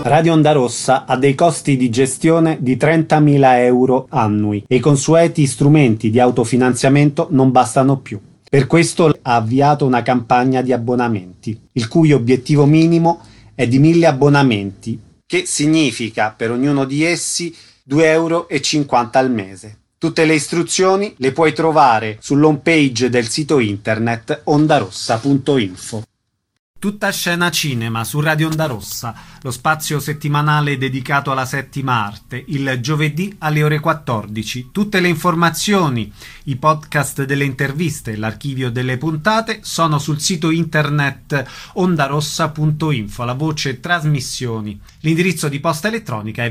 Radio Onda Rossa ha dei costi di gestione di 30.000 euro annui e i consueti strumenti di autofinanziamento non bastano più. Per questo ha avviato una campagna di abbonamenti, il cui obiettivo minimo è di 1.000 abbonamenti, che significa per ognuno di essi 2,50 euro al mese. Tutte le istruzioni le puoi trovare sull'home page del sito internet ondarossa.info. Tutta scena cinema su Radio Onda Rossa, lo spazio settimanale dedicato alla settima arte, il giovedì alle ore 14. Tutte le informazioni, i podcast delle interviste e l'archivio delle puntate sono sul sito internet ondarossa.info, la voce trasmissioni. L'indirizzo di posta elettronica è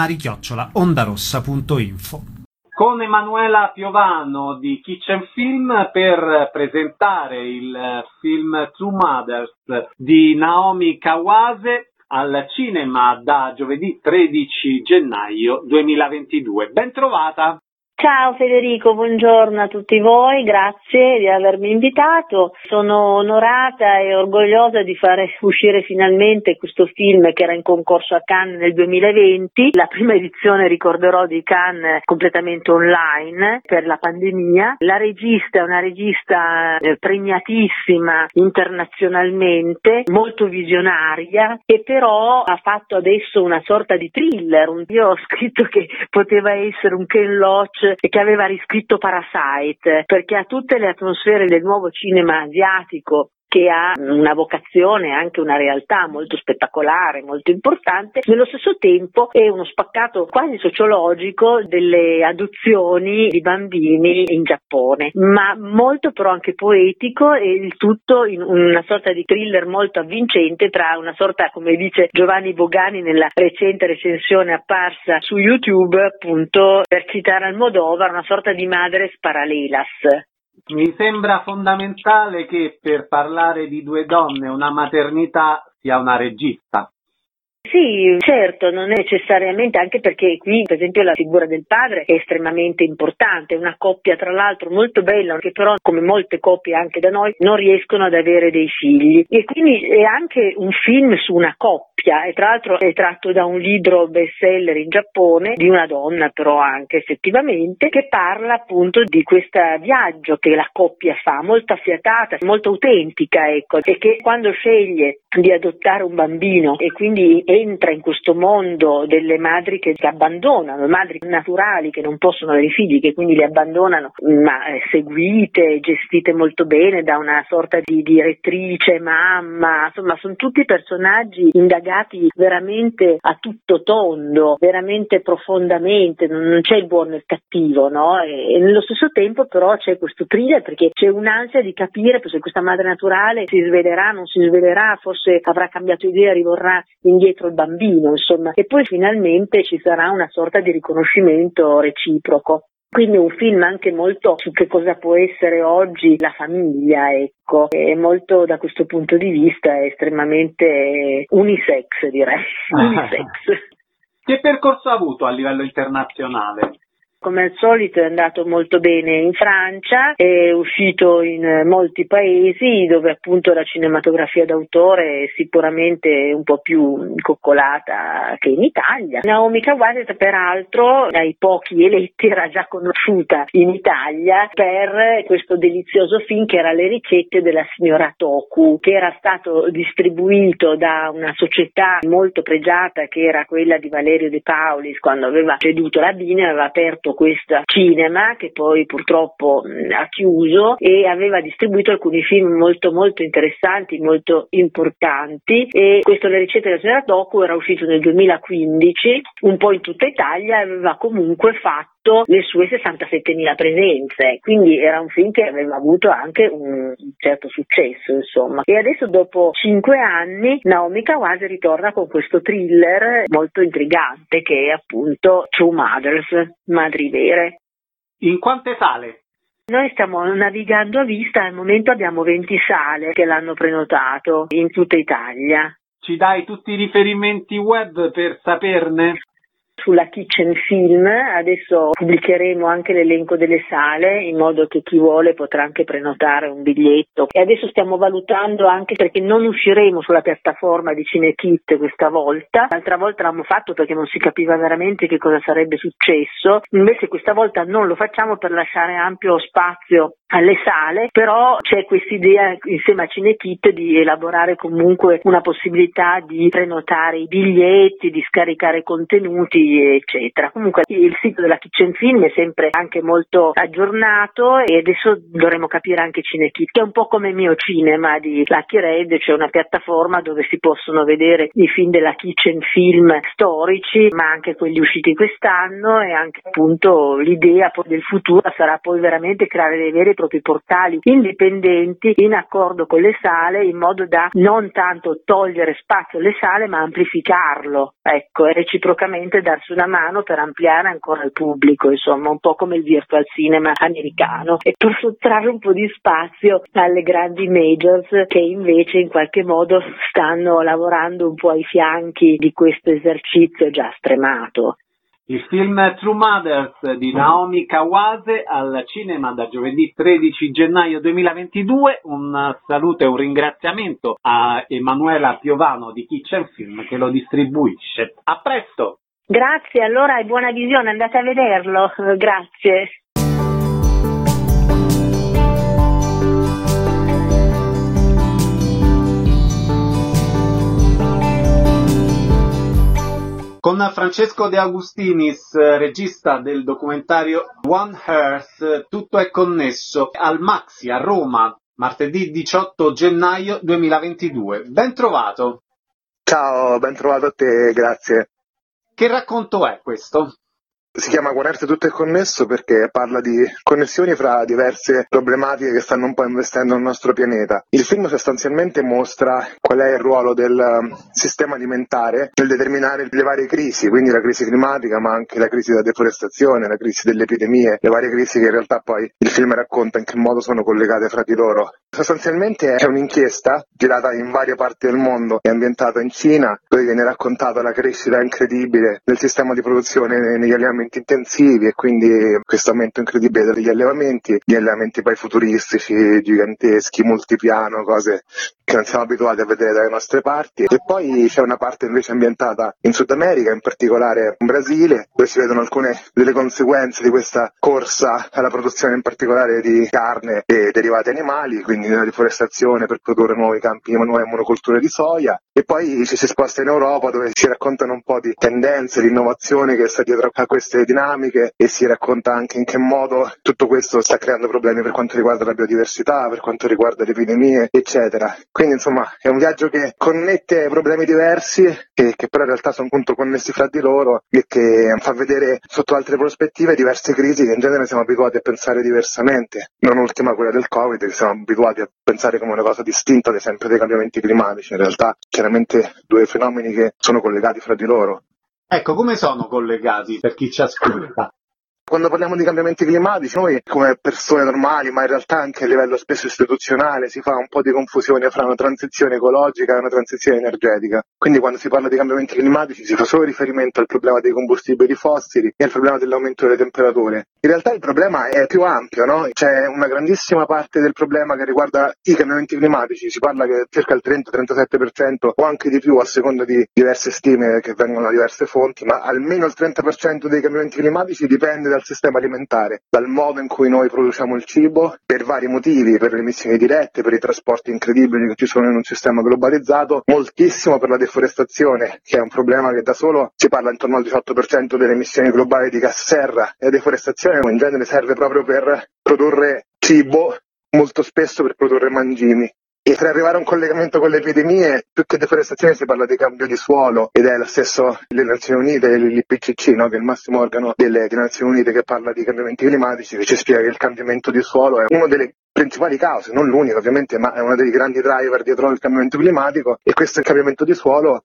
visionari@ondarossa.info. Con Emanuela Piovano di Kitchen Film per presentare il film Two Mothers di Naomi Kawase al cinema da giovedì 13 gennaio 2022. Ben trovata! Ciao Federico, buongiorno a tutti voi, grazie di avermi invitato. Sono onorata e orgogliosa di fare uscire finalmente questo film che era in concorso a Cannes nel 2020. La prima edizione, ricorderò, di Cannes completamente online per la pandemia. La regista è una regista premiatissima internazionalmente, molto visionaria, e però ha fatto adesso una sorta di thriller. Io ho scritto che poteva essere un Ken Loach e che aveva riscritto Parasite, perché ha tutte le atmosfere del nuovo cinema asiatico, che ha una vocazione e anche una realtà molto spettacolare, molto importante. Nello stesso tempo è uno spaccato quasi sociologico delle adozioni di bambini in Giappone, ma molto però anche poetico, e il tutto in una sorta di thriller molto avvincente, tra una sorta, come dice Giovanni Bogani nella recente recensione apparsa su YouTube, appunto, per citare Almodovar, una sorta di madres paralelas. Mi sembra fondamentale che per parlare di due donne e una maternità sia una regista. Sì, certo, non necessariamente, anche perché qui per esempio la figura del padre è estremamente importante, una coppia tra l'altro molto bella, che però come molte coppie anche da noi non riescono ad avere dei figli, e quindi è anche un film su una coppia, e tra l'altro è tratto da un libro bestseller in Giappone di una donna, però anche effettivamente, che parla appunto di questo viaggio che la coppia fa, molto affiatata, molto autentica, ecco, e che quando sceglie di adottare un bambino e quindi entra in questo mondo delle madri che abbandonano, madri naturali che non possono avere figli, che quindi li abbandonano, ma seguite, gestite molto bene da una sorta di direttrice, mamma, insomma sono tutti personaggi indagati veramente a tutto tondo, veramente profondamente, non c'è il buono e il cattivo, no? E nello stesso tempo però c'è questo thriller, perché c'è un'ansia di capire se questa madre naturale si svelerà, non si svelerà, forse avrà cambiato idea, rivorrà indietro il bambino, insomma, e poi finalmente ci sarà una sorta di riconoscimento reciproco. Quindi un film anche molto su che cosa può essere oggi la famiglia, ecco, e molto da questo punto di vista è estremamente unisex, direi. Unisex. Che percorso ha avuto a livello internazionale? Come al solito è andato molto bene in Francia, è uscito in molti paesi dove appunto la cinematografia d'autore è sicuramente un po' più coccolata che in Italia. Naomi Kawase peraltro ai pochi eletti era già conosciuta in Italia per questo delizioso film che era Le ricette della signora Toku, che era stato distribuito da una società molto pregiata che era quella di Valerio De Paulis quando aveva ceduto la Bini, aveva aperto questo cinema che poi purtroppo ha chiuso, e aveva distribuito alcuni film molto molto interessanti, molto importanti, e questo Le ricette della signora Toku era uscito nel 2015 un po' in tutta Italia, aveva comunque fatto le sue 67.000 presenze, quindi era un film che aveva avuto anche un certo successo, insomma. E adesso dopo 5 anni Naomi Kawase ritorna con questo thriller molto intrigante che è appunto Two Mothers, madri vere. In quante sale? Noi stiamo navigando a vista, al momento abbiamo 20 sale che l'hanno prenotato in tutta Italia. Ci dai tutti i riferimenti web per saperne? sulla Kitchen Film. Adesso pubblicheremo anche l'elenco delle sale, in modo che chi vuole potrà anche prenotare un biglietto. E adesso stiamo valutando, anche perché non usciremo sulla piattaforma di Cinekit questa volta. L'altra volta l'abbiamo fatto perché non si capiva veramente che cosa sarebbe successo. Invece questa volta non lo facciamo per lasciare ampio spazio alle sale, però c'è quest'idea insieme a Cinekit di elaborare comunque una possibilità di prenotare i biglietti, di scaricare contenuti, eccetera. Comunque il sito della Kitchen Film è sempre anche molto aggiornato, e adesso dovremo capire anche Cinekit, che è un po' come Mio Cinema di Lucky Red, c'è una piattaforma dove si possono vedere i film della Kitchen Film storici, ma anche quelli usciti quest'anno, e anche appunto l'idea poi del futuro sarà poi veramente creare dei veri e propri portali indipendenti in accordo con le sale, in modo da non tanto togliere spazio alle sale ma amplificarlo, ecco, e reciprocamente darsi una mano per ampliare ancora il pubblico, insomma un po' come il virtual cinema americano, e per sottrarre un po' di spazio alle grandi majors che invece in qualche modo stanno lavorando un po' ai fianchi di questo esercizio già stremato. Il film True Mothers di Naomi Kawase al cinema da giovedì 13 gennaio 2022. Un saluto e un ringraziamento a Emanuela Piovano di Kitchen Film che lo distribuisce. A presto! Grazie, allora, e buona visione, andate a vederlo. Grazie. Con Francesco De Agustinis, regista del documentario One Earth, tutto è connesso, al Maxi a Roma, martedì 18 gennaio 2022. Ben trovato. Ciao, ben trovato a te, grazie. Che racconto è questo? Si chiama One Earth tutto è connesso perché parla di connessioni fra diverse problematiche che stanno un po' investendo il nostro pianeta. Il film sostanzialmente mostra qual è il ruolo del sistema alimentare nel determinare le varie crisi, quindi la crisi climatica, ma anche la crisi della deforestazione, la crisi delle epidemie, le varie crisi che in realtà poi il film racconta in che modo sono collegate fra di loro. Sostanzialmente è un'inchiesta girata in varie parti del mondo, è ambientata in Cina, dove viene raccontata la crescita incredibile del sistema di produzione negli allevamenti intensivi, e quindi questo aumento incredibile degli allevamenti, gli allevamenti poi futuristici, giganteschi, multipiano, cose che non siamo abituati a vedere dalle nostre parti. E poi c'è una parte invece ambientata in Sud America, in particolare in Brasile, dove si vedono alcune delle conseguenze di questa corsa alla produzione in particolare di carne e derivati animali, quindi la deforestazione per produrre nuovi campi, nuove monoculture di soia. E poi ci si sposta in Europa, dove si raccontano un po' di tendenze, di innovazione che sta dietro a queste dinamiche, e si racconta anche in che modo tutto questo sta creando problemi per quanto riguarda la biodiversità, per quanto riguarda le epidemie, eccetera. Quindi insomma è un viaggio che connette problemi diversi, che però in realtà sono appunto connessi fra di loro, e che fa vedere sotto altre prospettive diverse crisi che in genere siamo abituati a pensare diversamente, non ultima quella del Covid, che siamo abituati a pensare come una cosa distinta ad esempio dai cambiamenti climatici. In realtà chiaramente due fenomeni che sono collegati fra di loro. Ecco, come sono collegati per chi ci ascolta? Quando parliamo di cambiamenti climatici, noi come persone normali, ma in realtà anche a livello spesso istituzionale, si fa un po' di confusione fra una transizione ecologica e una transizione energetica. Quindi quando si parla di cambiamenti climatici si fa solo riferimento al problema dei combustibili fossili e al problema dell'aumento delle temperature. In realtà il problema è più ampio, no? C'è una grandissima parte del problema che riguarda i cambiamenti climatici, si parla che circa il 30-37% o anche di più a seconda di diverse stime che vengono da diverse fonti, ma almeno il 30% dei cambiamenti climatici dipende dal sistema alimentare, dal modo in cui noi produciamo il cibo, per vari motivi, per le emissioni dirette, per i trasporti incredibili che ci sono in un sistema globalizzato, moltissimo per la deforestazione, che è un problema che da solo si parla intorno al 18% delle emissioni globali di gas serra, e la deforestazione in genere serve proprio per produrre cibo, molto spesso per produrre mangimi. E per arrivare a un collegamento con le epidemie, più che deforestazione si parla di cambio di suolo, ed è lo stesso le Nazioni Unite, l'IPCC, no? Che è il massimo organo delle Nazioni Unite che parla di cambiamenti climatici, che ci spiega che il cambiamento di suolo è una delle principali cause, non l'unica ovviamente, ma è uno dei grandi driver dietro il cambiamento climatico. E questo cambiamento di suolo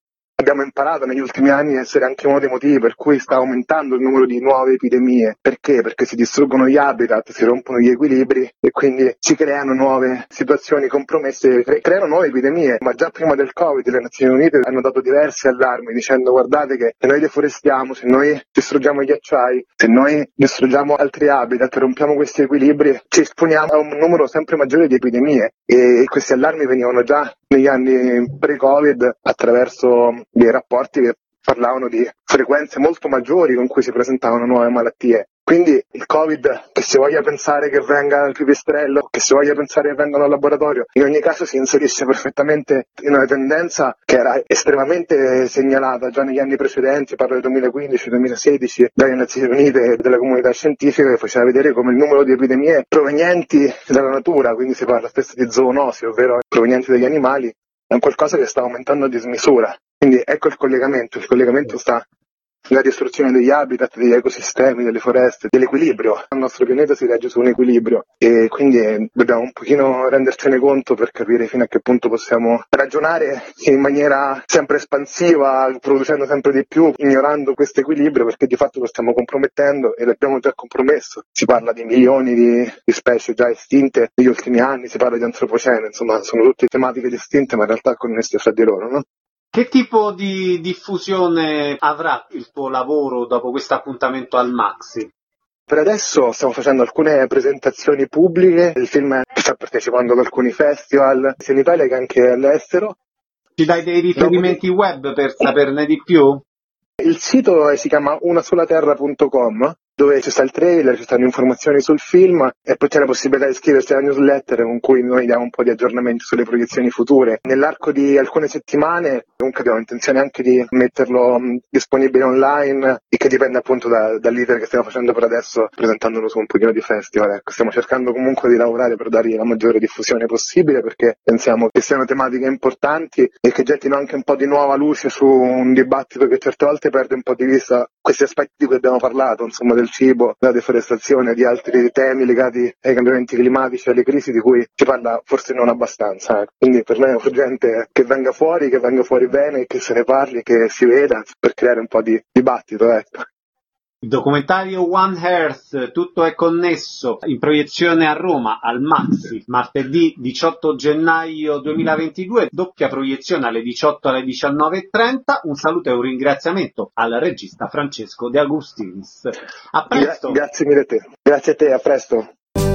abbiamo imparato negli ultimi anni a essere anche uno dei motivi per cui sta aumentando il numero di nuove epidemie. Perché? Perché si distruggono gli habitat, si rompono gli equilibri e quindi si creano nuove situazioni compromesse, creano nuove epidemie. Ma già prima del Covid le Nazioni Unite hanno dato diversi allarmi dicendo: guardate che se noi deforestiamo, se noi distruggiamo i ghiacciai, se noi distruggiamo altri habitat, rompiamo questi equilibri, ci esponiamo a un numero sempre maggiore di epidemie. E questi allarmi venivano già negli anni pre-Covid attraverso dei rapporti che parlavano di frequenze molto maggiori con cui si presentavano nuove malattie. Quindi il Covid, che si voglia pensare che venga dal pipistrello, che si voglia pensare che venga dal laboratorio, in ogni caso si inserisce perfettamente in una tendenza che era estremamente segnalata già negli anni precedenti, parlo del 2015-2016, dalle Nazioni Unite e della comunità scientifica, che faceva vedere come il numero di epidemie provenienti dalla natura, quindi si parla spesso di zoonosi, ovvero provenienti dagli animali, è un qualcosa che sta aumentando a dismisura. Quindi ecco il collegamento sta nella distruzione degli habitat, degli ecosistemi, delle foreste, dell'equilibrio. Il nostro pianeta si regge su un equilibrio e quindi dobbiamo un pochino rendercene conto per capire fino a che punto possiamo ragionare in maniera sempre espansiva, producendo sempre di più, ignorando questo equilibrio, perché di fatto lo stiamo compromettendo e l'abbiamo già compromesso. Si parla di milioni di specie già estinte negli ultimi anni, si parla di antropocene, insomma sono tutte tematiche distinte ma in realtà connesse fra di loro, no? Che tipo di diffusione avrà il tuo lavoro dopo questo appuntamento al Maxi? Per adesso stiamo facendo alcune presentazioni pubbliche, il film sta partecipando ad alcuni festival, sia in Italia che anche all'estero. Ci dai dei riferimenti web per saperne di più? Il sito si chiama unasolaterra.com, dove ci sta il trailer, ci stanno informazioni sul film e poi c'è la possibilità di iscriversi alla newsletter con cui noi diamo un po' di aggiornamenti sulle proiezioni future. Nell'arco di alcune settimane comunque abbiamo intenzione anche di metterlo disponibile online, e che dipende appunto dall'iter che stiamo facendo per adesso, presentandolo su un pochino di festival. Ecco, stiamo cercando comunque di lavorare per dargli la maggiore diffusione possibile, perché pensiamo che siano tematiche importanti e che gettino anche un po' di nuova luce su un dibattito che certe volte perde un po' di vista questi aspetti di cui abbiamo parlato, insomma, del cibo, della deforestazione, di altri temi legati ai cambiamenti climatici, alle crisi di cui si parla forse non abbastanza. Quindi per me è urgente che venga fuori bene, che se ne parli, che si veda, per creare un po' di dibattito, ecco. Il documentario One Earth, tutto è connesso, in proiezione a Roma al Maxi, martedì 18 gennaio 2022, doppia proiezione alle 18 alle 19:30. Un saluto e un ringraziamento al regista Francesco De Agustinis. A presto! Grazie mille a te. Grazie a te, a presto.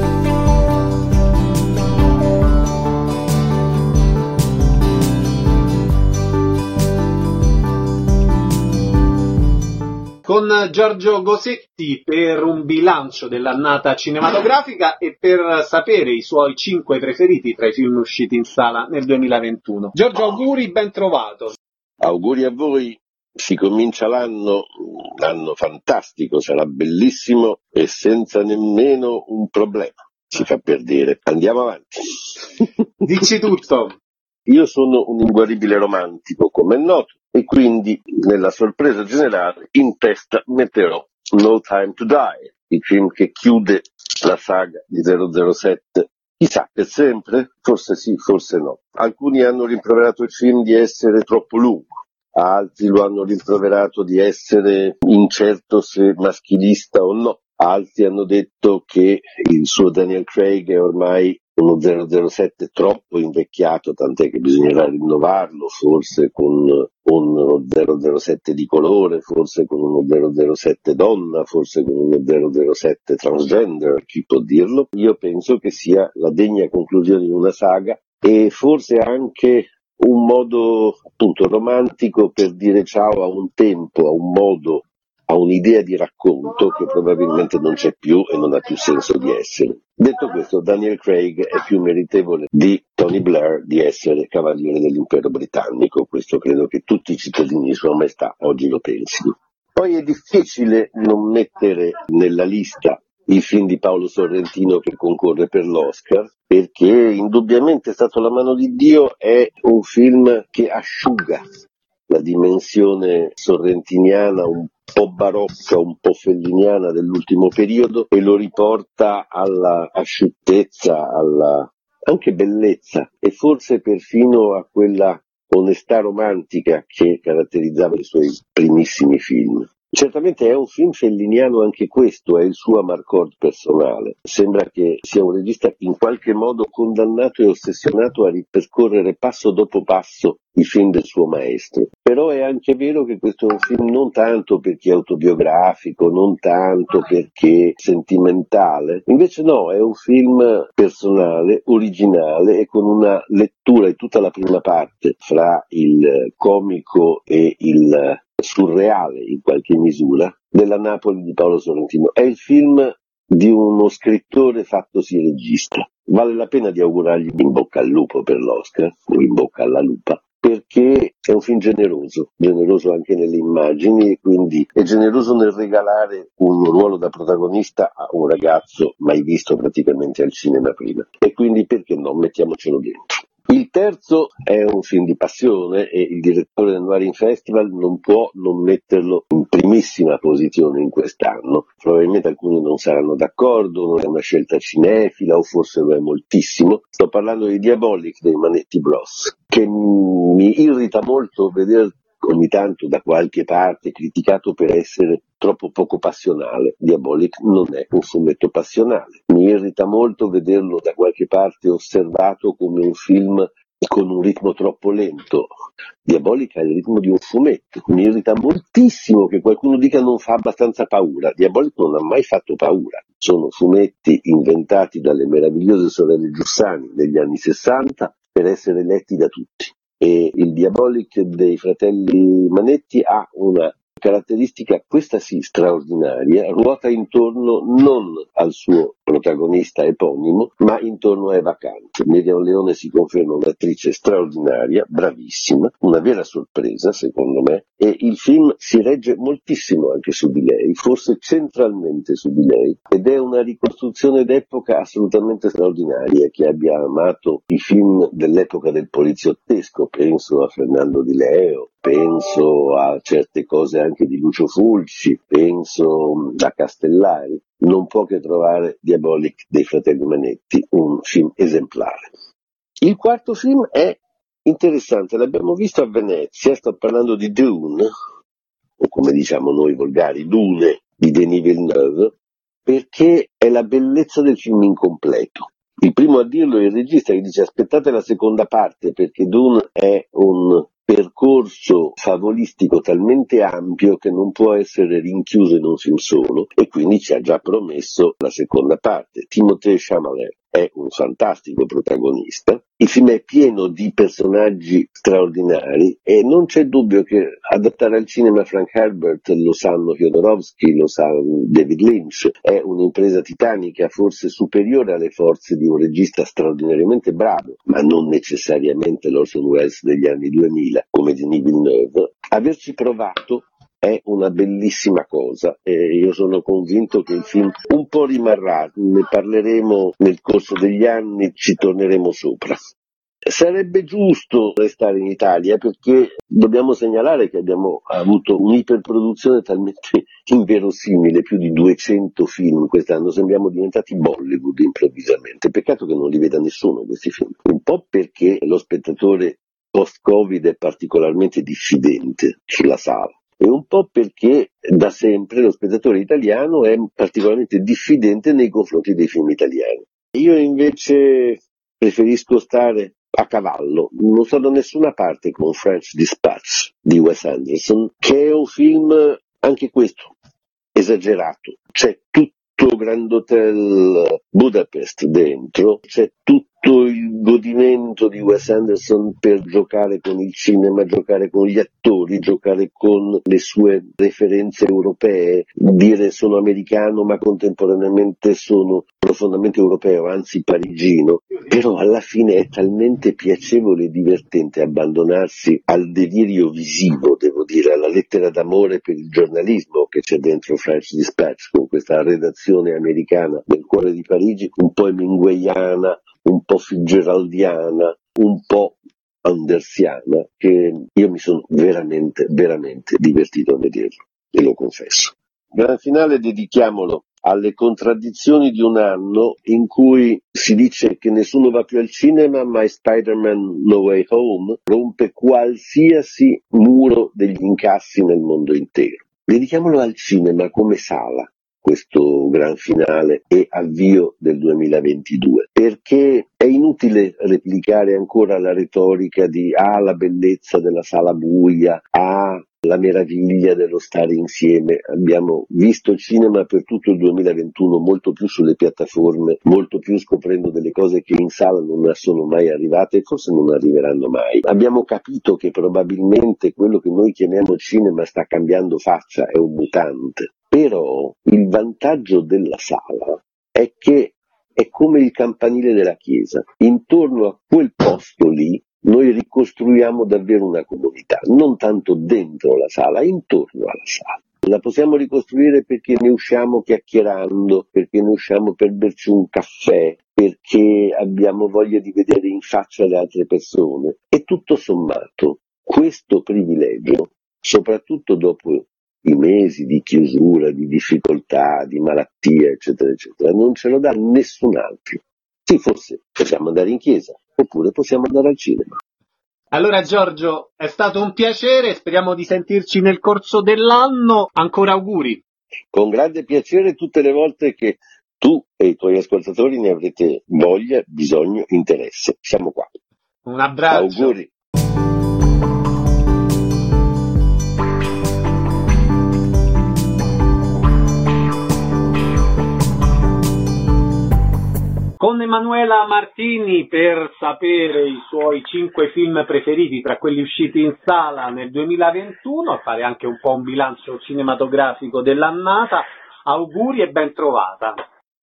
Con Giorgio Gosetti per un bilancio dell'annata cinematografica e per sapere i suoi 5 preferiti tra i film usciti in sala nel 2021. Giorgio, auguri, ben trovato. Auguri a voi, si comincia l'anno, un anno fantastico, sarà bellissimo e senza nemmeno un problema, si fa per dire. Andiamo avanti. Dici tutto. Io sono un inguaribile romantico, come è noto, e quindi nella sorpresa generale in testa metterò No Time to Die, il film che chiude la saga di 007. Chissà, per sempre? Forse sì, forse no. Alcuni hanno rimproverato il film di essere troppo lungo, altri lo hanno rimproverato di essere incerto se maschilista o no, altri hanno detto che il suo Daniel Craig è ormai uno 007 troppo invecchiato, tant'è che bisognerà rinnovarlo, forse con uno 007 di colore, forse con uno 007 donna, forse con uno 007 transgender, chi può dirlo? Io penso che sia la degna conclusione di una saga e forse anche un modo appunto romantico per dire ciao a un tempo, a un modo, a un'idea di racconto che probabilmente non c'è più e non ha più senso di essere. Detto questo, Daniel Craig è più meritevole di Tony Blair di essere cavaliere dell'impero britannico, questo credo che tutti i cittadini di Sua Maestà oggi lo pensino. Poi è difficile non mettere nella lista il film di Paolo Sorrentino che concorre per l'Oscar, perché indubbiamente è stato La mano di Dio, è un film che asciuga la dimensione sorrentiniana un po' barocca, un po' felliniana dell'ultimo periodo e lo riporta alla asciuttezza, alla anche bellezza e forse perfino a quella onestà romantica che caratterizzava i suoi primissimi film. Certamente è un film felliniano anche questo, è il suo amarcord personale. Sembra che sia un regista in qualche modo condannato e ossessionato a ripercorrere passo dopo passo i film del suo maestro. Però è anche vero che questo è un film non tanto perché è autobiografico, non tanto perché è sentimentale. Invece no, è un film personale, originale e con una lettura in tutta la prima parte fra il comico e il surreale in qualche misura della Napoli di Paolo Sorrentino. È il film di uno scrittore fattosi regista. Vale la pena di augurargli in bocca al lupo per l'Oscar, o in bocca alla lupa, perché è un film generoso anche nelle immagini e quindi è generoso nel regalare un ruolo da protagonista a un ragazzo mai visto praticamente al cinema prima. E quindi perché no, mettiamocelo dentro. Il terzo è un film di passione e il direttore del Noir in Festival non può non metterlo in primissima posizione in quest'anno. Probabilmente alcuni non saranno d'accordo, non è una scelta cinefila o forse lo è moltissimo. Sto parlando di Diabolic dei Manetti Bros, che mi irrita molto vedere ogni tanto da qualche parte criticato per essere troppo poco passionale. Diabolic non è un fumetto passionale. Mi irrita molto vederlo da qualche parte osservato come un film con un ritmo troppo lento. Diabolic ha il ritmo di un fumetto. Mi irrita moltissimo che qualcuno dica non fa abbastanza paura. Diabolic non ha mai fatto paura. Sono fumetti inventati dalle meravigliose sorelle Giussani negli anni 60 per essere letti da tutti. E il Diabolic dei fratelli Manetti ha una caratteristica, questa sì, straordinaria, ruota intorno non al suo protagonista eponimo, ma intorno a Eva Kant. Miriam Leone si conferma un'attrice straordinaria, bravissima, una vera sorpresa secondo me, e il film si regge moltissimo anche su di lei, forse centralmente su di lei, ed è una ricostruzione d'epoca assolutamente straordinaria. Chi abbia amato i film dell'epoca del poliziottesco, penso a Fernando Di Leo, penso a certe cose anche di Lucio Fulci, penso a Castellari, non può che trovare Diabolic dei fratelli Manetti un film esemplare. Il quarto film è interessante, l'abbiamo visto a Venezia, sto parlando di Dune, o come diciamo noi volgari, Dune di Denis Villeneuve, perché è la bellezza del film incompleto. Il primo a dirlo è il regista che dice aspettate la seconda parte perché Dune è un percorso favolistico talmente ampio che non può essere rinchiuso in un film solo e quindi ci ha già promesso la seconda parte. Timothée Chalamet è un fantastico protagonista, il film è pieno di personaggi straordinari e non c'è dubbio che adattare al cinema Frank Herbert, lo sanno Jodorowsky, lo sa David Lynch, è un'impresa titanica, forse superiore alle forze di un regista straordinariamente bravo, ma non necessariamente l'Orson Welles degli anni 2000 come Denis Villeneuve. Averci provato è una bellissima cosa e io sono convinto che il film un po' rimarrà, ne parleremo nel corso degli anni, ci torneremo sopra. Sarebbe giusto restare in Italia perché dobbiamo segnalare che abbiamo avuto un'iperproduzione talmente inverosimile, più di 200 film quest'anno, sembriamo diventati Bollywood improvvisamente, peccato che non li veda nessuno questi film, un po' perché lo spettatore post-Covid è particolarmente diffidente sulla sala. E un po' perché da sempre lo spettatore italiano è particolarmente diffidente nei confronti dei film italiani. Io invece preferisco stare a cavallo, non sto da nessuna parte con French Dispatch di Wes Anderson, che è un film, anche questo, esagerato. C'è tutto Grand Hotel Budapest dentro, c'è tutto il godimento di Wes Anderson per giocare con il cinema, giocare con gli attori, giocare con le sue referenze europee, dire sono americano ma contemporaneamente sono profondamente europeo, anzi parigino, però alla fine è talmente piacevole e divertente abbandonarsi al delirio visivo, devo dire, alla lettera d'amore per il giornalismo che c'è dentro French Dispatch, con questa redazione americana del cuore di Parigi, un po' hemingwayana, un po' fitzgeraldiana, un po' andersiana, che io mi sono veramente divertito a vederlo, e lo confesso. Gran finale dedichiamolo alle contraddizioni di un anno in cui si dice che nessuno va più al cinema, ma Spider-Man No Way Home rompe qualsiasi muro degli incassi nel mondo intero. Dedichiamolo al cinema come sala, questo gran finale e avvio del 2022, perché è inutile replicare ancora la retorica di la bellezza della sala buia, la meraviglia dello stare insieme. Abbiamo visto cinema per tutto il 2021, molto più sulle piattaforme, molto più scoprendo delle cose che in sala non sono mai arrivate e forse non arriveranno mai. Abbiamo capito che probabilmente quello che noi chiamiamo cinema sta cambiando faccia, è un mutante. Però il vantaggio della sala è che è come il campanile della chiesa. Intorno a quel posto lì noi ricostruiamo davvero una comunità, non tanto dentro la sala, intorno alla sala. La possiamo ricostruire perché ne usciamo chiacchierando, perché ne usciamo per berci un caffè, perché abbiamo voglia di vedere in faccia le altre persone. E tutto sommato, questo privilegio, soprattutto dopo i mesi di chiusura, di difficoltà, di malattia, eccetera, eccetera, non ce lo dà nessun altro. Sì, forse possiamo andare in chiesa, oppure possiamo andare al cinema. Allora Giorgio, è stato un piacere, speriamo di sentirci nel corso dell'anno, ancora auguri. Con grande piacere tutte le volte che tu e i tuoi ascoltatori ne avrete voglia, bisogno, interesse. Siamo qua. Un abbraccio. Auguri. Con Emanuela Martini per sapere i suoi 5 film preferiti tra quelli usciti in sala nel 2021, a fare anche un po' un bilancio cinematografico dell'annata. Auguri e ben trovata.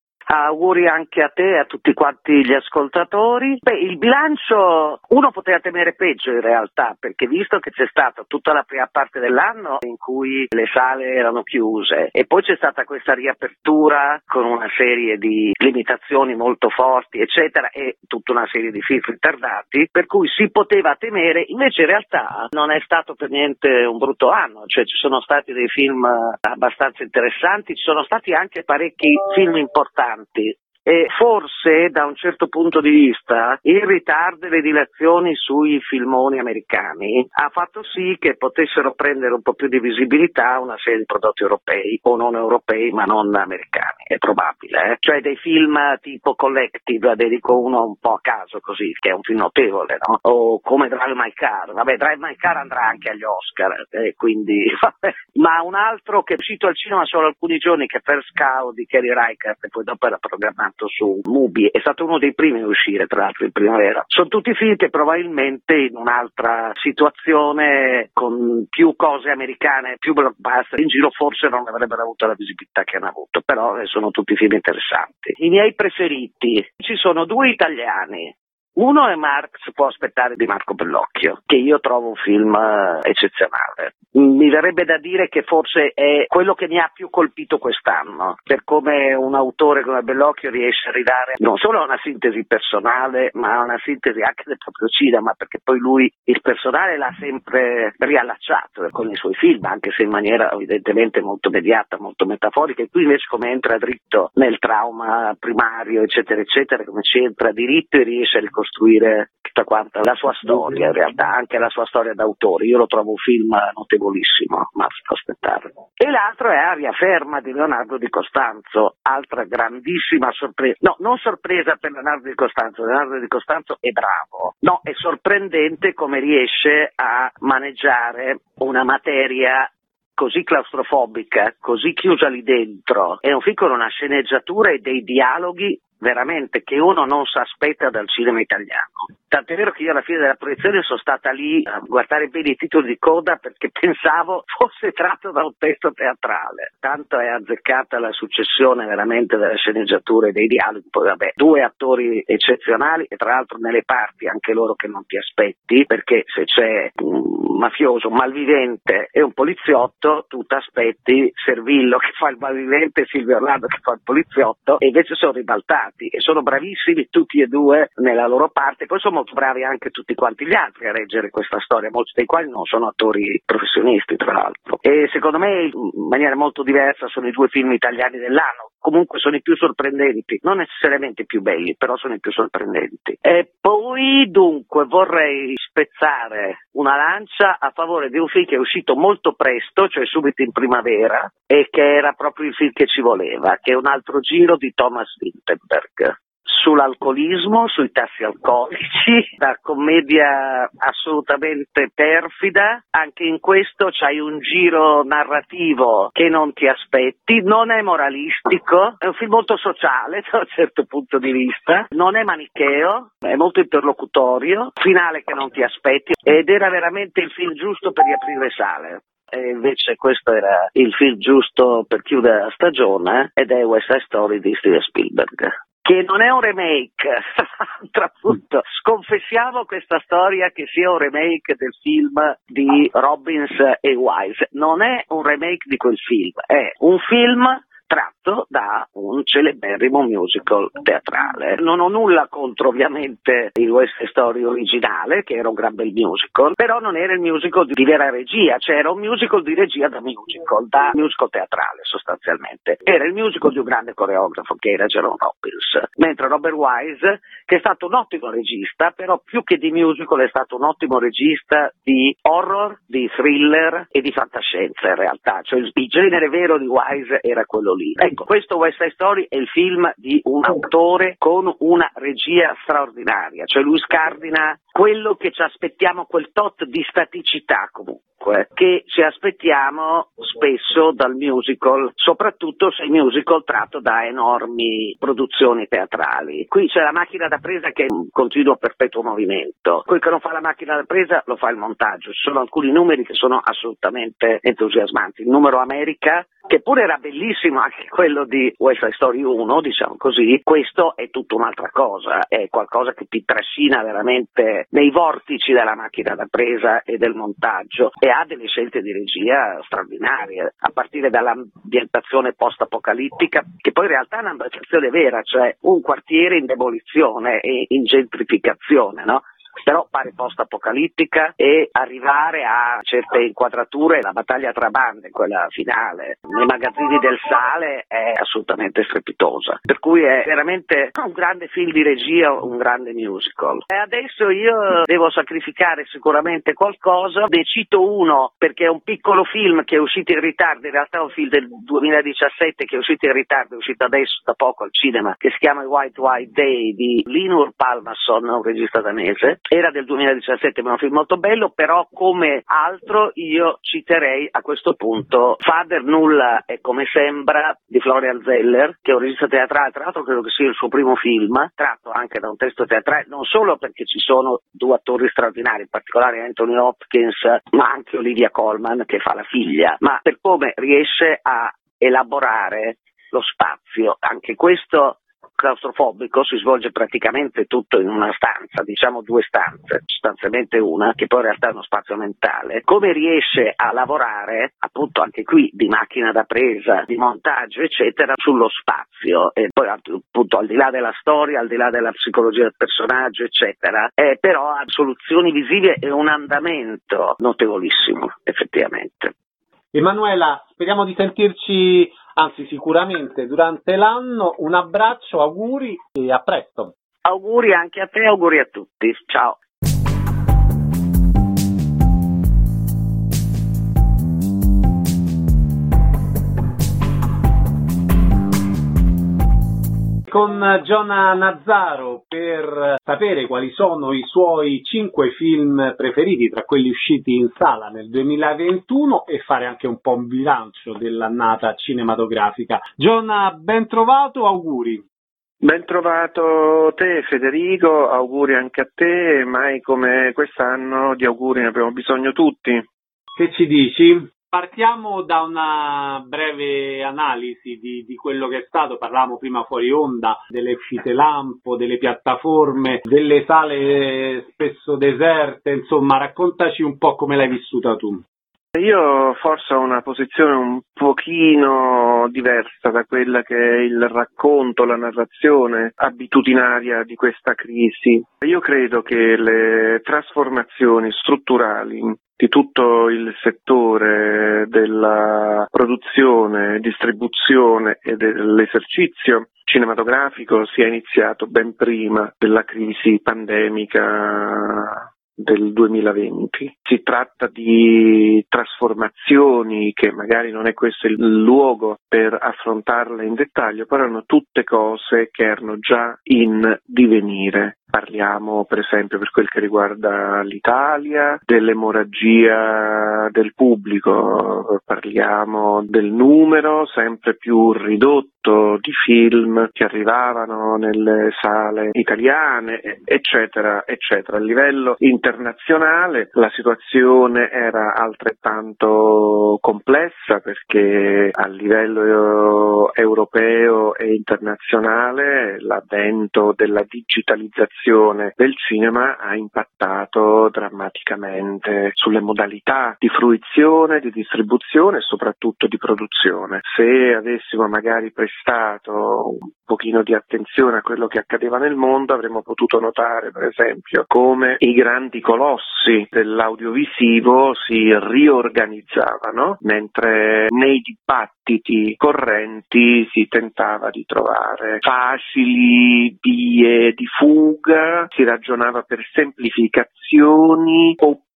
Auguri anche a te e a tutti quanti gli ascoltatori. Il bilancio uno poteva temere peggio in realtà, perché visto che c'è stata tutta la prima parte dell'anno in cui le sale erano chiuse e poi c'è stata questa riapertura con una serie di limitazioni molto forti eccetera e tutta una serie di film ritardati, per cui si poteva temere, invece in realtà non è stato per niente un brutto anno, cioè ci sono stati dei film abbastanza interessanti, ci sono stati anche parecchi film importanti. E forse da un certo punto di vista il ritardo e le dilazioni sui filmoni americani ha fatto sì che potessero prendere un po' più di visibilità una serie di prodotti europei o non europei ma non americani, è probabile, cioè dei film tipo Collective, dedico uno un po' a caso così, che è un film notevole, no? O come Drive My Car, vabbè Drive My Car andrà anche agli Oscar, quindi vabbè. Ma un altro che è uscito al cinema solo alcuni giorni, che è First Cow di Kerry Reichardt e poi dopo era programmato su Mubi, è stato uno dei primi a uscire tra l'altro in primavera. Sono tutti film che probabilmente in un'altra situazione con più cose americane, più blockbuster in giro forse non avrebbero avuto la visibilità che hanno avuto, però sono tutti film interessanti. I miei preferiti, ci sono 2 italiani. Uno è Marx può aspettare di Marco Bellocchio, che io trovo un film eccezionale. Mi verrebbe da dire che forse è quello che mi ha più colpito quest'anno, per come un autore come Bellocchio riesce a ridare non solo una sintesi personale, ma una sintesi anche del proprio cinema, perché poi lui il personale l'ha sempre riallacciato con i suoi film, anche se in maniera evidentemente molto mediata, molto metaforica, e qui invece come entra dritto nel trauma primario, eccetera, eccetera, come ci entra diritto e riesce a ricostruire tutta quanta la sua storia, in realtà anche la sua storia d'autore. Io lo trovo un film notevolissimo, ma sto aspettando. E l'altro è Aria ferma di Leonardo Di Costanzo, altra grandissima sorpresa, no, non sorpresa per Leonardo Di Costanzo è bravo, no, è sorprendente come riesce a maneggiare una materia così claustrofobica, così chiusa lì dentro. È un film con una sceneggiatura e dei dialoghi veramente che uno non si aspetta dal cinema italiano. Tant'è vero che io alla fine della proiezione sono stata lì a guardare bene i titoli di coda perché pensavo fosse tratto da un testo teatrale. Tanto è azzeccata la successione veramente delle sceneggiature e dei dialoghi. Poi vabbè, 2 attori eccezionali e tra l'altro nelle parti anche loro che non ti aspetti, perché se c'è un mafioso, un malvivente e un poliziotto, tu ti aspetti Servillo che fa il malvivente e Silvio Orlando che fa il poliziotto, e invece sono ribaltati e sono bravissimi tutti e 2 nella loro parte. Poi sono molto bravi anche tutti quanti gli altri a reggere questa storia, molti dei quali non sono attori professionisti tra l'altro, e secondo me in maniera molto diversa sono i 2 film italiani dell'anno. Comunque sono i più sorprendenti, non necessariamente i più belli, però sono i più sorprendenti. E poi dunque vorrei spezzare una lancia a favore di un film che è uscito molto presto, cioè subito in primavera, e che era proprio il film che ci voleva, che è Un altro giro di Thomas Vinterberg. Sull'alcolismo, sui tassi alcolici, la commedia assolutamente perfida. Anche in questo c'hai un giro narrativo che non ti aspetti, non è moralistico, è un film molto sociale da un certo punto di vista, non è manicheo, è molto interlocutorio, finale che non ti aspetti, ed era veramente il film giusto per riaprire sale. E invece questo era il film giusto per chiudere la stagione, ed è West Side Story di Steven Spielberg, che non è un remake. Appunto, sconfessiamo questa storia che sia un remake del film di Robbins e Wise. Non è un remake di quel film, è un film tratto da un celeberrimo musical teatrale. Non ho nulla contro ovviamente il West Side Story originale, che era un gran bel musical, però non era il musical di vera regia, cioè era un musical di regia da musical teatrale sostanzialmente. Era il musical di un grande coreografo che era Jerome Robbins, mentre Robert Wise, che è stato un ottimo regista, però più che di musical è stato un ottimo regista di horror, di thriller e di fantascienza in realtà, cioè il genere vero di Wise era quello lì. Ecco, questo West Side Story è il film di un autore con una regia straordinaria, cioè lui scardina quello che ci aspettiamo, quel tot di staticità comunque che ci aspettiamo spesso dal musical, soprattutto se il musical tratto da enormi produzioni teatrali. Qui c'è la macchina da presa che è un continuo perpetuo movimento, quel che non fa la macchina da presa lo fa il montaggio. Ci sono alcuni numeri che sono assolutamente entusiasmanti. Il numero America, che pure era bellissimo, anche quello di West Side Story 1, diciamo così, questo è tutta un'altra cosa, è qualcosa che ti trascina veramente nei vortici della macchina da presa e del montaggio, e ha delle scelte di regia straordinarie, a partire dall'ambientazione post-apocalittica, che poi in realtà è un'ambientazione vera, cioè un quartiere in demolizione e in gentrificazione, no? Però pare post-apocalittica, e arrivare a certe inquadrature, la battaglia tra bande, quella finale, nei magazzini del sale, è assolutamente strepitosa. Per cui è veramente un grande film di regia, un grande musical. E adesso io devo sacrificare sicuramente qualcosa, ne cito uno perché è un piccolo film che è uscito in ritardo, in realtà è un film del 2017 che è uscito in ritardo, è uscito adesso da poco al cinema, che si chiama White White Day di Linur Palmason, un regista danese. Era del 2017, ma è un film molto bello, però come altro io citerei a questo punto Father Nulla è come sembra di Florian Zeller, che è un regista teatrale, tra l'altro credo che sia il suo primo film, tratto anche da un testo teatrale, non solo perché ci sono 2 attori straordinari, in particolare Anthony Hopkins, ma anche Olivia Colman che fa la figlia, ma per come riesce a elaborare lo spazio. Anche questo claustrofobico, si svolge praticamente tutto in una stanza, diciamo 2 stanze, sostanzialmente una, che poi in realtà è uno spazio mentale. Come riesce a lavorare, appunto anche qui, di macchina da presa, di montaggio, eccetera, sullo spazio, e poi appunto al di là della storia, al di là della psicologia del personaggio, eccetera, però ha soluzioni visive e un andamento notevolissimo, effettivamente. Emanuela, speriamo di sentirci, anzi sicuramente durante l'anno. Un abbraccio, auguri e a presto. Auguri anche a te, auguri a tutti. Ciao. Con Giona Nazzaro per sapere quali sono i suoi 5 film preferiti tra quelli usciti in sala nel 2021 e fare anche un po' un bilancio dell'annata cinematografica. Giona, ben trovato, auguri. Ben trovato te Federico, auguri anche a te, mai come quest'anno di auguri ne abbiamo bisogno tutti. Che ci dici? Partiamo da una breve analisi di quello che è stato. Parlavamo prima fuori onda delle uscite lampo, delle piattaforme, delle sale spesso deserte, insomma raccontaci un po' come l'hai vissuta tu. Io forse ho una posizione un pochino diversa da quella che è il racconto, la narrazione abitudinaria di questa crisi. Io credo che le trasformazioni strutturali di tutto il settore della produzione, distribuzione e dell'esercizio cinematografico sia iniziato ben prima della crisi pandemica del 2020. Si tratta di trasformazioni che magari non è questo il luogo per affrontarle in dettaglio, però erano tutte cose che erano già in divenire. Parliamo per esempio, per quel che riguarda l'Italia, dell'emorragia del pubblico, parliamo del numero sempre più ridotto di film che arrivavano nelle sale italiane, eccetera, eccetera. A livello internazionale la situazione era altrettanto complessa, perché a livello europeo e internazionale l'avvento della digitalizzazione del cinema ha impattato drammaticamente sulle modalità di fruizione, di distribuzione e soprattutto di produzione. Se avessimo magari prestato un pochino di attenzione a quello che accadeva nel mondo, avremmo potuto notare per esempio come i grandi colossi dell'audiovisivo si riorganizzavano, mentre nei dibattiti correnti si tentava di trovare facili vie di fuga, si ragionava per semplificazioni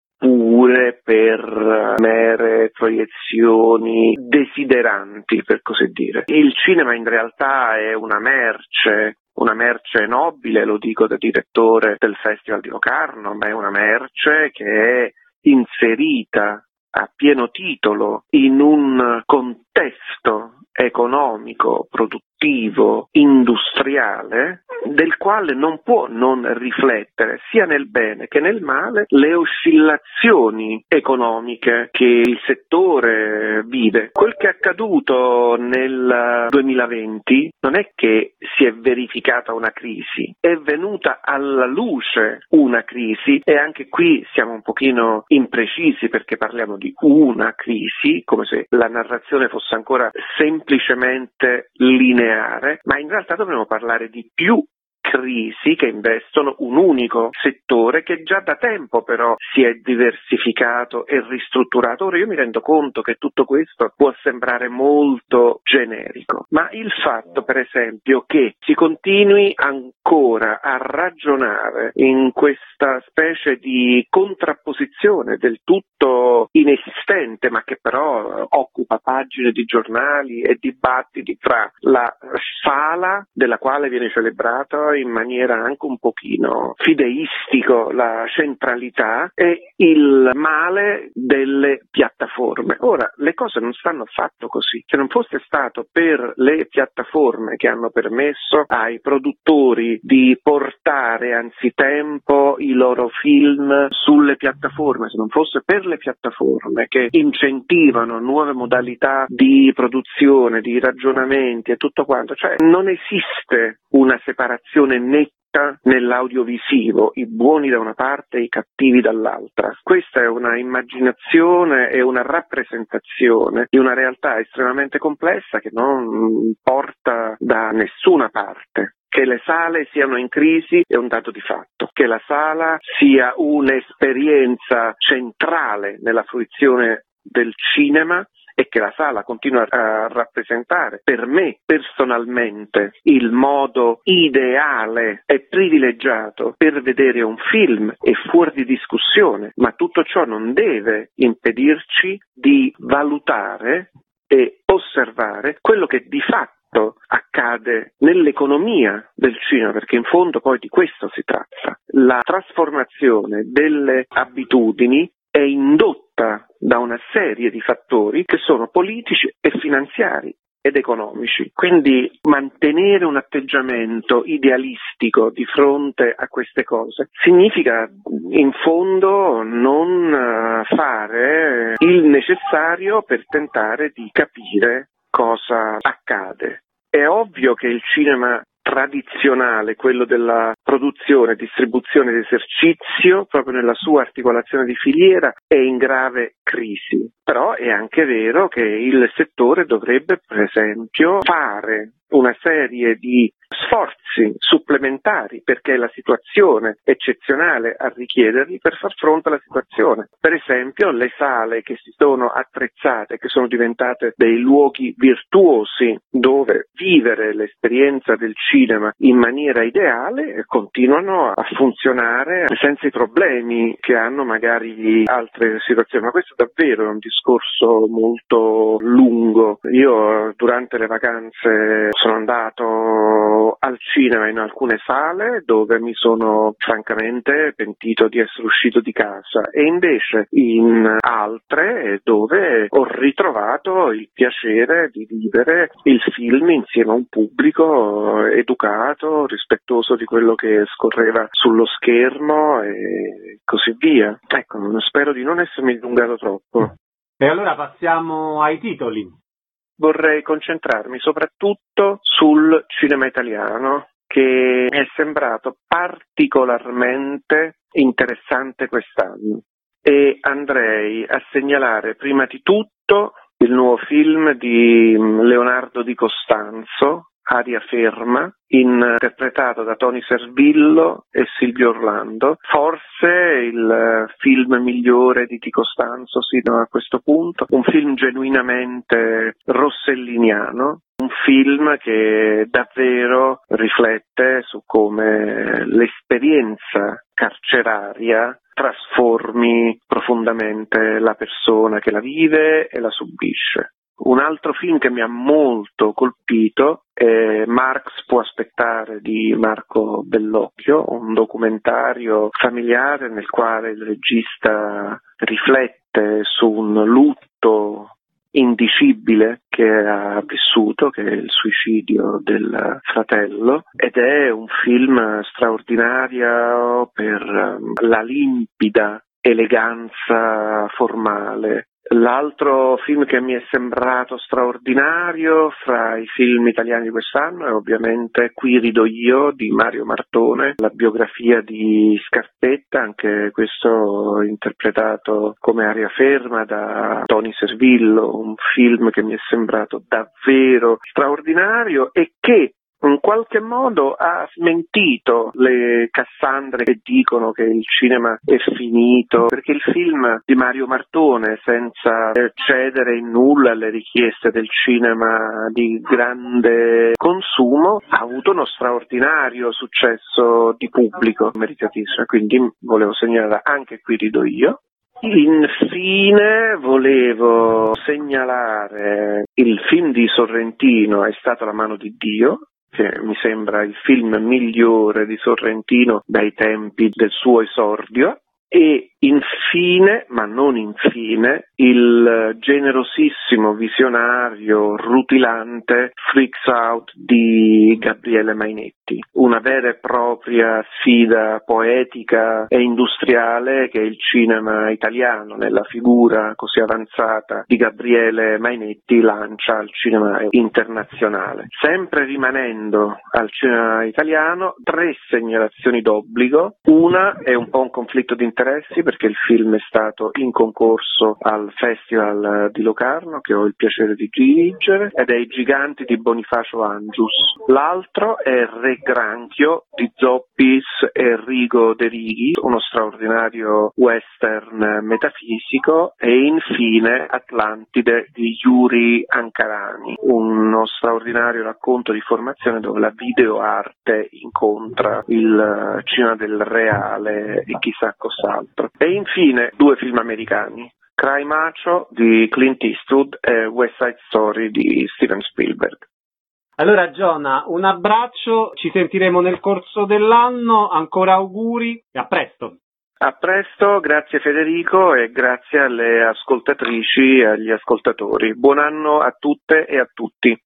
oppure per mere proiezioni desideranti, per così dire. Il cinema in realtà è una merce nobile, lo dico da direttore del Festival di Locarno, ma è una merce che è inserita a pieno titolo in un contesto economico, produttivo, industriale, del quale non può non riflettere, sia nel bene che nel male, le oscillazioni economiche che il settore vive. Quel che è accaduto nel 2020 non è che si è verificata una crisi, è venuta alla luce una crisi, e anche qui siamo un pochino imprecisi perché parliamo di una crisi, come se la narrazione fosse ancora semplicemente lineare, ma in realtà dovremmo parlare di più crisi che investono un unico settore che già da tempo però si è diversificato e ristrutturato. Ora io mi rendo conto che tutto questo può sembrare molto generico, ma il fatto per esempio che si continui ancora a ragionare in questa specie di contrapposizione del tutto inesistente, ma che però occupa pagine di giornali e dibattiti, fra la sala della quale viene celebrato in maniera anche un pochino fideistico la centralità e il male delle piattaforme. Ora, le cose non stanno affatto così. Se non fosse stato per le piattaforme che hanno permesso ai produttori di portare anzitempo i loro film sulle piattaforme, se non fosse per le piattaforme che incentivano nuove modalità di produzione, di ragionamenti e tutto quanto, cioè non esiste una separazione netta nell'audiovisivo, i buoni da una parte e i cattivi dall'altra. Questa è una immaginazione e una rappresentazione di una realtà estremamente complessa che non porta da nessuna parte. Che le sale siano in crisi è un dato di fatto, che la sala sia un'esperienza centrale nella fruizione del cinema e che la sala continua a rappresentare per me personalmente il modo ideale e privilegiato per vedere un film è fuori di discussione, ma tutto ciò non deve impedirci di valutare e osservare quello che di fatto accade nell'economia del cinema, perché in fondo poi di questo si tratta. La trasformazione delle abitudini è indotta da una serie di fattori che sono politici e finanziari ed economici. Quindi mantenere un atteggiamento idealistico di fronte a queste cose significa in fondo non fare il necessario per tentare di capire cosa accade. È ovvio che il cinema tradizionale, quello della produzione, distribuzione ed esercizio, proprio nella sua articolazione di filiera, è in grave crisi. Però è anche vero che il settore dovrebbe, per esempio, fare una serie di sforzi supplementari, perché è la situazione eccezionale a richiederli, per far fronte alla situazione. Per esempio le sale che si sono attrezzate, che sono diventate dei luoghi virtuosi dove vivere l'esperienza del cinema in maniera ideale, continuano a funzionare senza i problemi che hanno magari altre situazioni. Ma questo davvero è un discorso molto lungo. Io durante le vacanze sono andato al cinema in alcune sale dove mi sono francamente pentito di essere uscito di casa, e invece in altre dove ho ritrovato il piacere di vivere il film insieme a un pubblico educato, rispettoso di quello che scorreva sullo schermo e così via. Ecco, spero di non essermi dilungato troppo. E allora passiamo ai titoli. Vorrei concentrarmi soprattutto sul cinema italiano, che mi è sembrato particolarmente interessante quest'anno, e andrei a segnalare prima di tutto il nuovo film di Leonardo Di Costanzo, Aria ferma, interpretato da Tony Servillo e Silvio Orlando, forse il film migliore di Di Costanzo sino a questo punto, un film genuinamente rosselliniano, un film che davvero riflette su come l'esperienza carceraria trasformi profondamente la persona che la vive e la subisce. Un altro film che mi ha molto colpito è Marx può aspettare di Marco Bellocchio, un documentario familiare nel quale il regista riflette su un lutto indicibile che ha vissuto, che è il suicidio del fratello, ed è un film straordinario per la limpida eleganza formale. L'altro film che mi è sembrato straordinario fra i film italiani di quest'anno è ovviamente Qui rido io di Mario Martone, la biografia di Scarpetta, anche questo interpretato come Aria ferma da Tony Servillo, un film che mi è sembrato davvero straordinario e che in qualche modo ha smentito le Cassandre che dicono che il cinema è finito, perché il film di Mario Martone, senza cedere in nulla alle richieste del cinema di grande consumo, ha avuto uno straordinario successo di pubblico, meritatissimo, quindi volevo segnalare anche Qui rido io. Infine volevo segnalare il film di Sorrentino, È stata la mano di Dio, che mi sembra il film migliore di Sorrentino dai tempi del suo esordio, e infine, ma non infine, il generosissimo, visionario, rutilante Freaks Out di Gabriele Mainetti, una vera e propria sfida poetica e industriale che il cinema italiano, nella figura così avanzata di Gabriele Mainetti, lancia al cinema internazionale. Sempre rimanendo al cinema italiano, 3 segnalazioni d'obbligo. Una è un po' un conflitto di interessi, perché il film è stato in concorso al Festival di Locarno, che ho il piacere di dirigere, ed è I giganti di Bonifacio Angius. L'altro è Re Granchio di Zoppis e Rigo De Righi, uno straordinario western metafisico, e infine Atlantide di Yuri Ankarani, uno straordinario racconto di formazione dove la videoarte incontra il cinema del reale e chissà cos'altro. E infine 2 film americani, Cry Macho di Clint Eastwood e West Side Story di Steven Spielberg. Allora Giona, un abbraccio, ci sentiremo nel corso dell'anno, ancora auguri e a presto. A presto, grazie Federico e grazie alle ascoltatrici e agli ascoltatori. Buon anno a tutte e a tutti.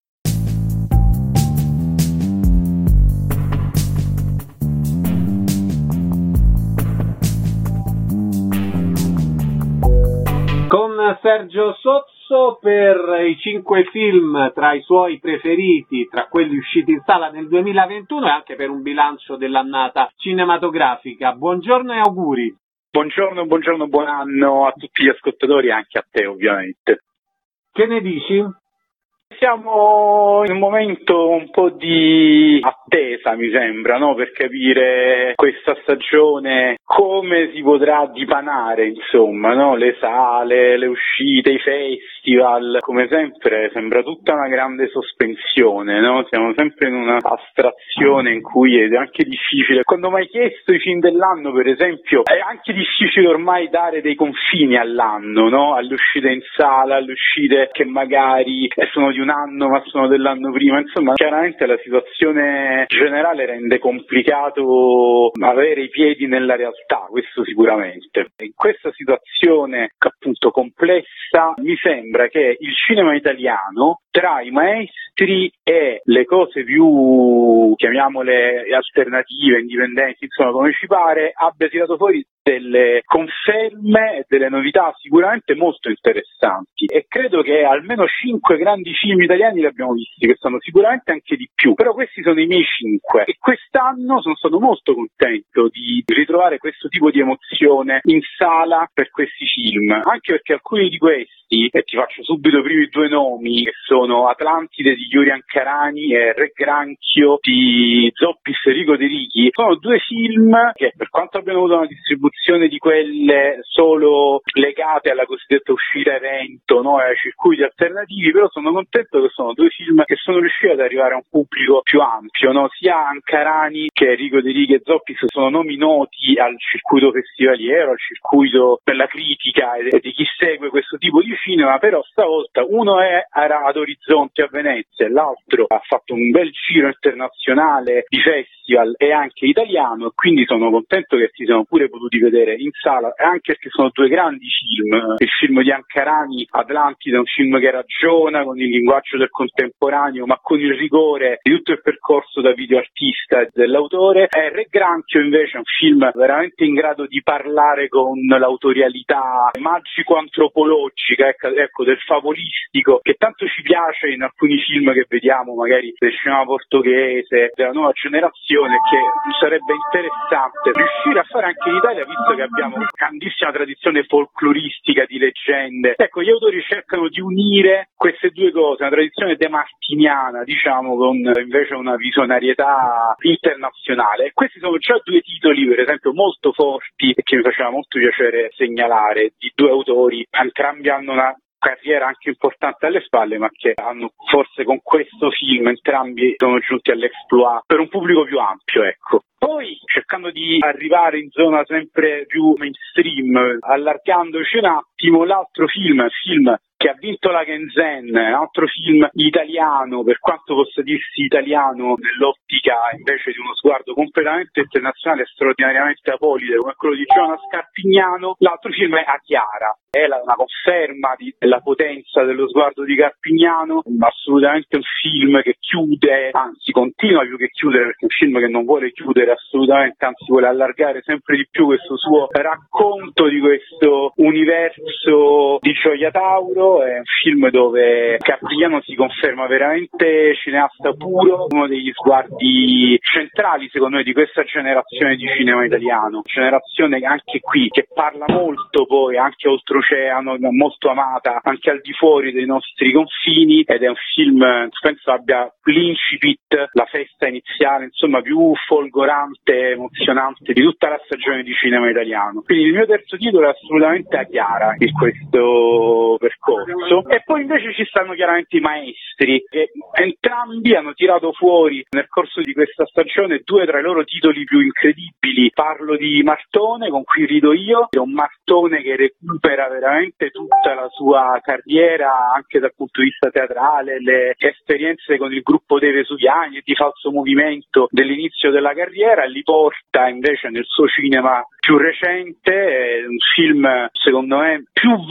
Con Sergio Sozzo Rosso per i 5 film tra i suoi preferiti, tra quelli usciti in sala nel 2021 e anche per un bilancio dell'annata cinematografica. Buongiorno e auguri. Buongiorno, buon anno a tutti gli ascoltatori e anche a te ovviamente. Che ne dici? Siamo in un momento un po' di attesa, mi sembra, no? Per capire questa stagione come si potrà dipanare, insomma, no? Le sale, le uscite, i festival, come sempre sembra tutta una grande sospensione, no? Siamo sempre in una astrazione in cui è anche difficile. Quando mi hai chiesto i film dell'anno, per esempio, è anche difficile ormai dare dei confini all'anno, no? Alle uscite in sala, alle uscite che magari sono di un anno ma sono dell'anno prima, insomma chiaramente la situazione generale rende complicato avere i piedi nella realtà, questo sicuramente. In questa situazione appunto complessa mi sembra che il cinema italiano tra i maestri e le cose più, chiamiamole alternative, indipendenti, insomma come ci pare, abbia tirato fuori delle conferme e delle novità sicuramente molto interessanti, e credo che almeno 5 grandi film italiani li abbiamo visti, che sono sicuramente anche di più, però questi sono i miei 5 e quest'anno sono stato molto contento di ritrovare questo tipo di emozione in sala per questi film, anche perché alcuni di questi, e ti faccio subito i primi 2 nomi, che sono Atlantide di Yuri Ancarani e Re Granchio di Zoppi Federico De Righi, sono 2 film che, per quanto abbiano avuto una distribuzione di quelle solo legate alla cosiddetta uscita evento, no, ai circuiti alternativi, però sono contento che sono 2 film che sono riusciti ad arrivare a un pubblico più ampio, no? Sia Ancarani che Enrico De Righi e Zoppis sono nomi noti al circuito festivaliero, al circuito per la critica e di chi segue questo tipo di cinema, però stavolta uno era ad Orizzonti a Venezia e l'altro ha fatto un bel giro internazionale di festival e anche italiano, e quindi sono contento che si siano pure potuti vedere in sala, anche perché sono 2 grandi film. Il film di Ancarani, Atlantide, è un film che ragiona con il linguaggio del contemporaneo ma con il rigore di tutto il percorso da videoartista dell'autore, e Re Granchio invece è un film veramente in grado di parlare con l'autorialità magico-antropologica, ecco, del favolistico, che tanto ci piace in alcuni film che vediamo magari del cinema portoghese, della nuova generazione, che sarebbe interessante riuscire a fare anche in Italia, visto che abbiamo una grandissima tradizione folcloristica di leggende. Ecco, gli autori cercano di unire queste 2 cose, una tradizione demartiniana, diciamo, con invece una visionarietà internazionale. E questi sono già 2 titoli, per esempio, molto forti e che mi faceva molto piacere segnalare, di 2 autori. Entrambi hanno una carriera anche importante alle spalle, ma che hanno forse con questo film entrambi sono giunti all'exploit per un pubblico più ampio, ecco. Poi, cercando di arrivare in zona sempre più mainstream, allargandoci un attimo, l'altro film che ha vinto la Kenzen, un altro film italiano, per quanto possa dirsi italiano nell'ottica invece di uno sguardo completamente internazionale e straordinariamente apolide come quello di Giovanna Scarpignano. L'altro film è A Chiara, è una conferma della potenza dello sguardo di Carpignano, assolutamente un film che chiude, anzi continua più che chiudere, perché è un film che non vuole chiudere assolutamente, anzi vuole allargare sempre di più questo suo racconto di questo universo di Gioia Tauro. È un film dove Carpignano si conferma veramente cineasta puro, uno degli sguardi centrali secondo me di questa generazione di cinema italiano, generazione anche qui che parla molto poi anche oltreoceano, molto amata anche al di fuori dei nostri confini, ed è un film, penso abbia l'incipit, la festa iniziale, insomma più folgorante, emozionante di tutta la stagione di cinema italiano. Quindi il mio terzo titolo è assolutamente A Chiara in questo percorso. E poi invece ci stanno chiaramente i maestri, che entrambi hanno tirato fuori nel corso di questa stagione 2 tra i loro titoli più incredibili. Parlo di Martone, con Qui rido io, è un Martone che recupera veramente tutta la sua carriera anche dal punto di vista teatrale, le esperienze con il gruppo dei Vesuviani e di Falso Movimento dell'inizio della carriera, li porta invece nel suo cinema più recente. È un film secondo me più volte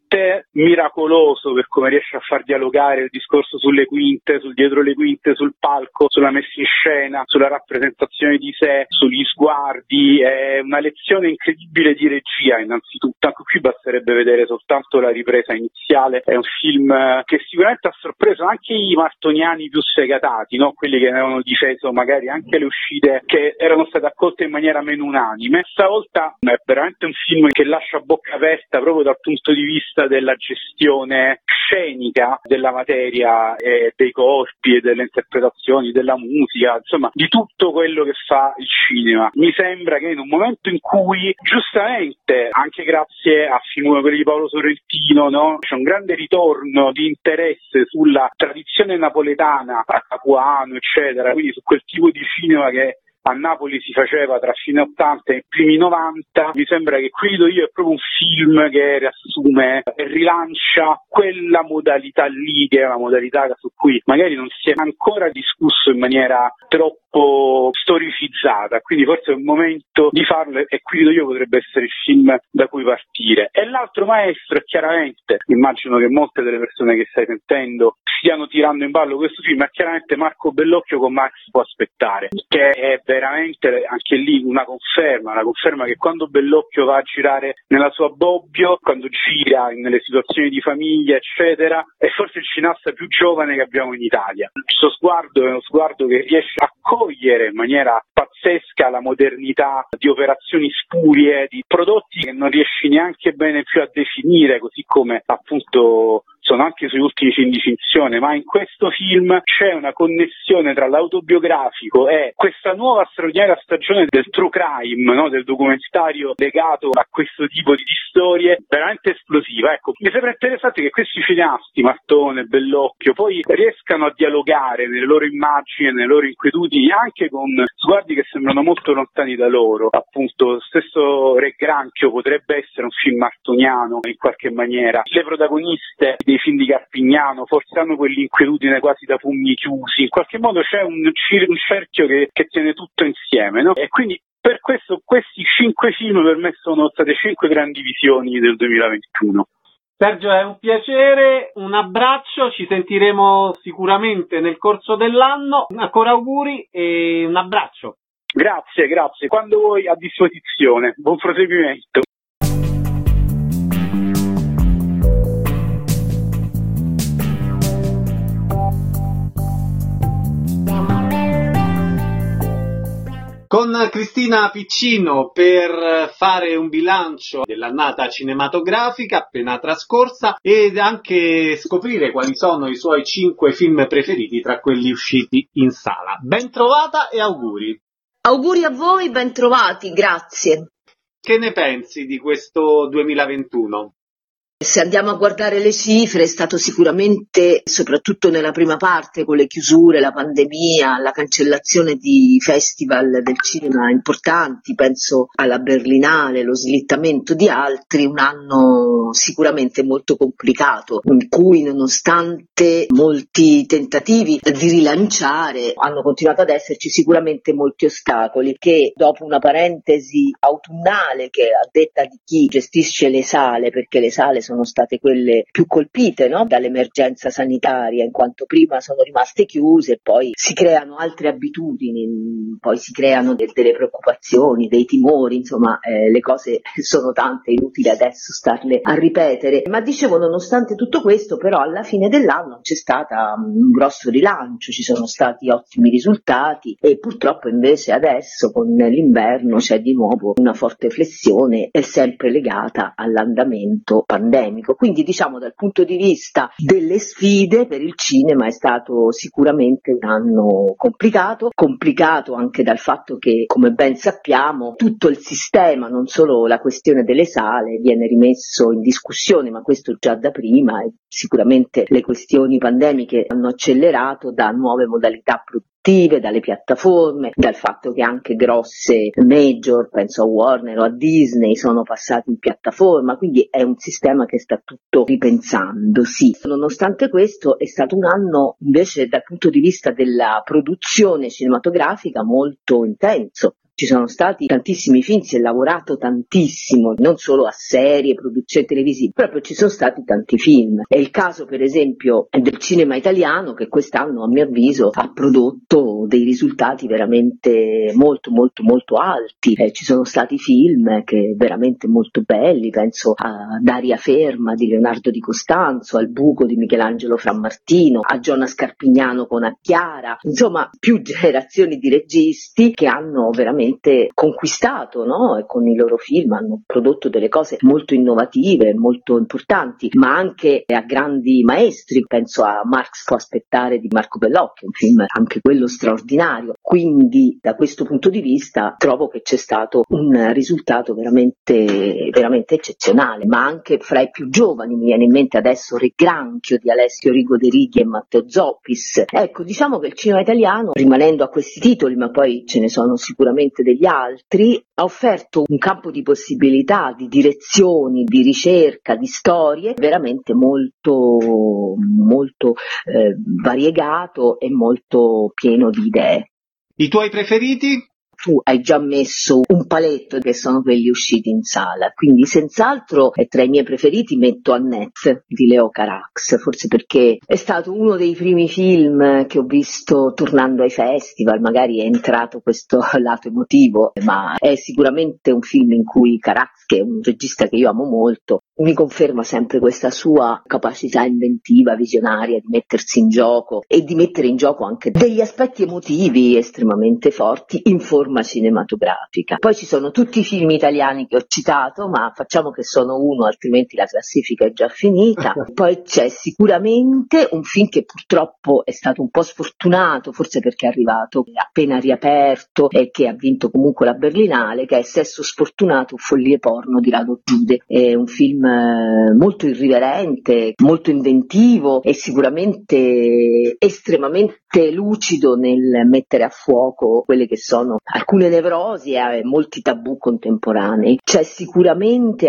veramente miracoloso per come riesce a far dialogare il discorso sulle quinte, sul dietro le quinte, sul palco, sulla messa in scena, sulla rappresentazione di sé, sugli sguardi. È una lezione incredibile di regia innanzitutto, anche qui basterebbe vedere soltanto la ripresa iniziale. È un film che sicuramente ha sorpreso anche i martoniani più sfegatati, no? Quelli che ne avevano difeso magari anche le uscite che erano state accolte in maniera meno unanime. Stavolta è veramente un film che lascia a bocca aperta proprio dal punto di vista della gestione scenica della materia e dei corpi e delle interpretazioni, della musica, insomma di tutto quello che fa il cinema. Mi sembra che in un momento in cui giustamente, anche grazie a film come quelli di Paolo Sorrentino, no, c'è un grande ritorno di interesse sulla tradizione napoletana, a Capuano eccetera, quindi su quel tipo di cinema che a Napoli si faceva tra fine 80 e primi 90, mi sembra che Qui io è proprio un film che riassume e rilancia quella modalità lì, che è una modalità su cui magari non si è ancora discusso in maniera troppo storicizzata, quindi forse è un momento di farlo e Qui io potrebbe essere il film da cui partire. E l'altro maestro è chiaramente, immagino che molte delle persone che stai sentendo stiano tirando in ballo questo film, è chiaramente Marco Bellocchio con Max può aspettare, che è veramente anche lì una conferma che quando Bellocchio va a girare nella sua Bobbio, quando gira nelle situazioni di famiglia eccetera, è forse il cineasta più giovane che abbiamo in Italia. Il suo sguardo è uno sguardo che riesce a cogliere in maniera pazzesca la modernità di operazioni spurie, di prodotti che non riesci neanche bene più a definire, così come appunto sono anche sugli ultimi film di finzione, ma in questo film c'è una connessione tra l'autobiografico e questa nuova straordinaria stagione del true crime, no? Del documentario legato a questo tipo di storie, veramente esplosiva. Ecco, mi sembra interessante che questi cineasti, Martone, Bellocchio, poi riescano a dialogare nelle loro immagini, nelle loro inquietudini, anche con sguardi che sembrano molto lontani da loro. Appunto, lo stesso Re Granchio potrebbe essere un film martoniano in qualche maniera. Le protagoniste dei film di Carpignano forse hanno quell'inquietudine quasi da pugni chiusi, in qualche modo c'è un cerchio che tiene tutto insieme, no? E quindi per questo questi 5 film per me sono state 5 grandi visioni del 2021. Sergio, è un piacere, un abbraccio, ci sentiremo sicuramente nel corso dell'anno, ancora auguri e un abbraccio. Grazie, quando vuoi a disposizione, buon proseguimento. Con Cristina Piccino per fare un bilancio dell'annata cinematografica appena trascorsa ed anche scoprire quali sono i suoi 5 film preferiti tra quelli usciti in sala. Ben trovata e auguri! Auguri a voi, ben trovati, grazie. Che ne pensi di questo 2021? Se andiamo a guardare le cifre, è stato sicuramente, soprattutto nella prima parte, con le chiusure, la pandemia, la cancellazione di festival del cinema importanti, penso alla Berlinale, lo slittamento di altri, un anno sicuramente molto complicato, in cui nonostante molti tentativi di rilanciare, hanno continuato ad esserci sicuramente molti ostacoli che dopo una parentesi autunnale che a detta di chi gestisce le sale, perché le sale sono state quelle più colpite, no? Dall'emergenza sanitaria, in quanto prima sono rimaste chiuse e poi si creano altre abitudini, poi si creano delle preoccupazioni, dei timori, insomma le cose sono tante, inutile adesso starle a ripetere, ma dicevo nonostante tutto questo però alla fine dell'anno c'è stata un grosso rilancio, ci sono stati ottimi risultati e purtroppo invece adesso con l'inverno c'è di nuovo una forte flessione e sempre legata all'andamento pandemico. Quindi diciamo dal punto di vista delle sfide per il cinema è stato sicuramente un anno complicato anche dal fatto che, come ben sappiamo, tutto il sistema, non solo la questione delle sale, viene rimesso in discussione, ma questo già da prima e sicuramente le questioni pandemiche hanno accelerato da nuove modalità produttive, dalle piattaforme, dal fatto che anche grosse major, penso a Warner o a Disney, sono passati in piattaforma, quindi è un sistema che sta tutto ripensando, sì. Nonostante questo è stato un anno invece dal punto di vista della produzione cinematografica molto intenso. Ci sono stati tantissimi film, si è lavorato tantissimo, non solo a serie, produzioni televisive, proprio ci sono stati tanti film. È il caso per esempio del cinema italiano, che quest'anno a mio avviso ha prodotto dei risultati veramente molto molto molto alti. Ci sono stati film che veramente molto belli, penso a Daria Ferma di Leonardo Di Costanzo, al Buco di Michelangelo Frammartino, a Giona Scarpignano con Acchiara, insomma più generazioni di registi che hanno veramente conquistato, no? E con i loro film hanno prodotto delle cose molto innovative, molto importanti, ma anche a grandi maestri. Penso a Marx può aspettare di Marco Bellocchio, un film anche quello straordinario. Quindi da questo punto di vista trovo che c'è stato un risultato veramente, veramente eccezionale, ma anche fra i più giovani mi viene in mente adesso Re Granchio di Alessio Rigo De Righi e Matteo Zoppis. Ecco, diciamo che il cinema italiano, rimanendo a questi titoli, ma poi ce ne sono sicuramente degli altri, ha offerto un campo di possibilità, di direzioni, di ricerca, di storie veramente molto, molto variegato e molto pieno di idee. I tuoi preferiti? Tu hai già messo un paletto, che sono quelli usciti in sala, quindi senz'altro tra i miei preferiti metto Annette di Leo Carax, forse perché è stato uno dei primi film che ho visto tornando ai festival. Magari è entrato questo lato emotivo, ma è sicuramente un film in cui Carax, che è un regista che io amo molto, mi conferma sempre questa sua capacità inventiva, visionaria di mettersi in gioco e di mettere in gioco anche degli aspetti emotivi estremamente forti in forma cinematografica. Poi ci sono tutti i film italiani che ho citato, ma facciamo che sono uno, altrimenti la classifica è già finita. Poi c'è sicuramente un film che purtroppo è stato un po' sfortunato, forse perché è arrivato appena riaperto e che ha vinto comunque la Berlinale, che è Sesso sfortunato, follie porno di Rado Giude. È un film molto irriverente, molto inventivo e sicuramente estremamente lucido nel mettere a fuoco quelle che sono alcune nevrosi e molti tabù contemporanei. C'è sicuramente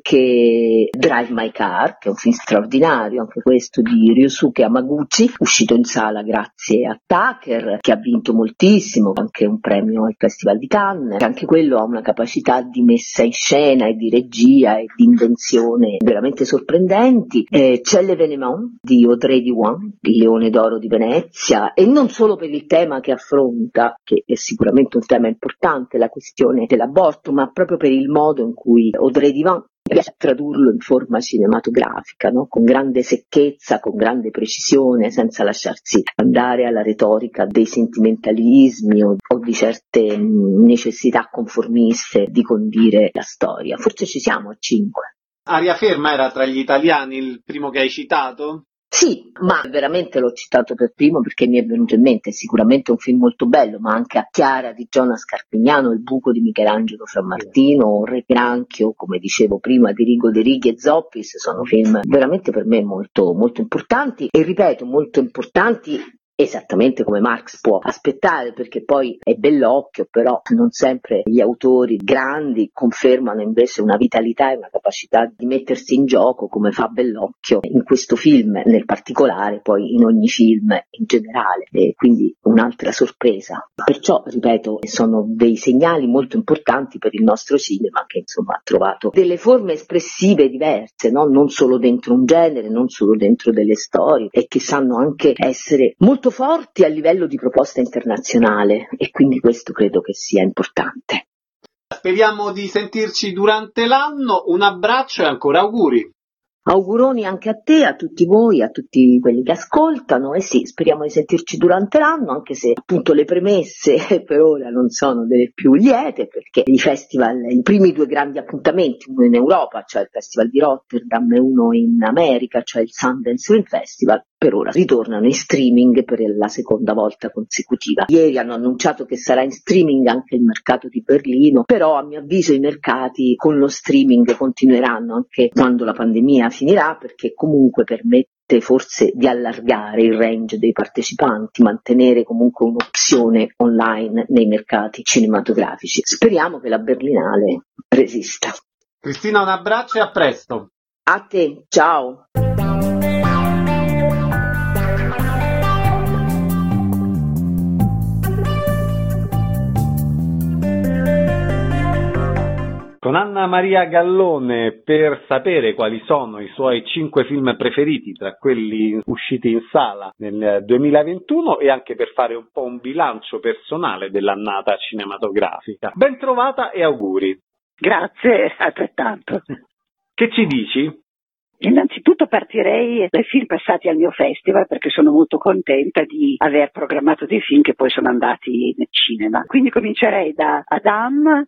anche Drive My Car, che è un film straordinario, anche questo di Ryosuke Hamaguchi, uscito in sala grazie a Tucker, che ha vinto moltissimo, anche un premio al Festival di Cannes. Anche quello ha una capacità di messa in scena e di regia e di invenzione veramente sorprendenti. C'è L'Événement di Audrey Diwan, il Leone d'Oro di Venezia, e non solo per il tema che affronta, che è sicuramente un tema importante, la questione dell'aborto, ma proprio per il modo in cui Audrey Diwan riesce a tradurlo in forma cinematografica, no? Con grande secchezza, con grande precisione, senza lasciarsi andare alla retorica dei sentimentalismi o di certe necessità conformiste di condire la storia. Forse ci siamo a 5. Aria Ferma era tra gli italiani il primo che hai citato? Sì, ma veramente l'ho citato per primo perché mi è venuto in mente. È sicuramente un film molto bello, ma anche Acchiara di Giona Scarpignano, Il Buco di Michelangelo Frammartino, Re Granchio, come dicevo prima, di Rigo De Righi e Zoppis, sono film veramente per me molto, molto importanti, e ripeto, molto importanti esattamente come Marx può aspettare, perché poi è Bellocchio, però non sempre gli autori grandi confermano invece una vitalità e una capacità di mettersi in gioco come fa Bellocchio in questo film nel particolare, poi in ogni film in generale, e quindi un'altra sorpresa. Perciò, ripeto, sono dei segnali molto importanti per il nostro cinema, che insomma ha trovato delle forme espressive diverse, no? Non solo dentro un genere, non solo dentro delle storie, e che sanno anche essere molto forti a livello di proposta internazionale, e quindi questo credo che sia importante. Speriamo di sentirci durante l'anno. Un abbraccio e ancora auguri. Auguroni anche a te, a tutti voi, a tutti quelli che ascoltano, e sì, speriamo di sentirci durante l'anno, anche se appunto le premesse per ora non sono delle più liete, perché i festival, i primi 2 grandi appuntamenti, uno in Europa, cioè il Festival di Rotterdam, e uno in America, cioè il Sundance Film Festival, per ora ritornano in streaming per la seconda volta consecutiva. Ieri hanno annunciato che sarà in streaming anche il mercato di Berlino, però a mio avviso i mercati con lo streaming continueranno anche quando la pandemia finirà, perché comunque permette forse di allargare il range dei partecipanti, mantenere comunque un'opzione online nei mercati cinematografici. Speriamo che la Berlinale resista. Cristina, un abbraccio e a presto. A te, ciao. Anna Maria Gallone, per sapere quali sono i suoi 5 film preferiti tra quelli usciti in sala nel 2021 e anche per fare un po' un bilancio personale dell'annata cinematografica. Ben trovata e auguri. Grazie, altrettanto. Che ci dici? Innanzitutto partirei dai film passati al mio festival, perché sono molto contenta di aver programmato dei film che poi sono andati nel cinema. Quindi comincerei da Adam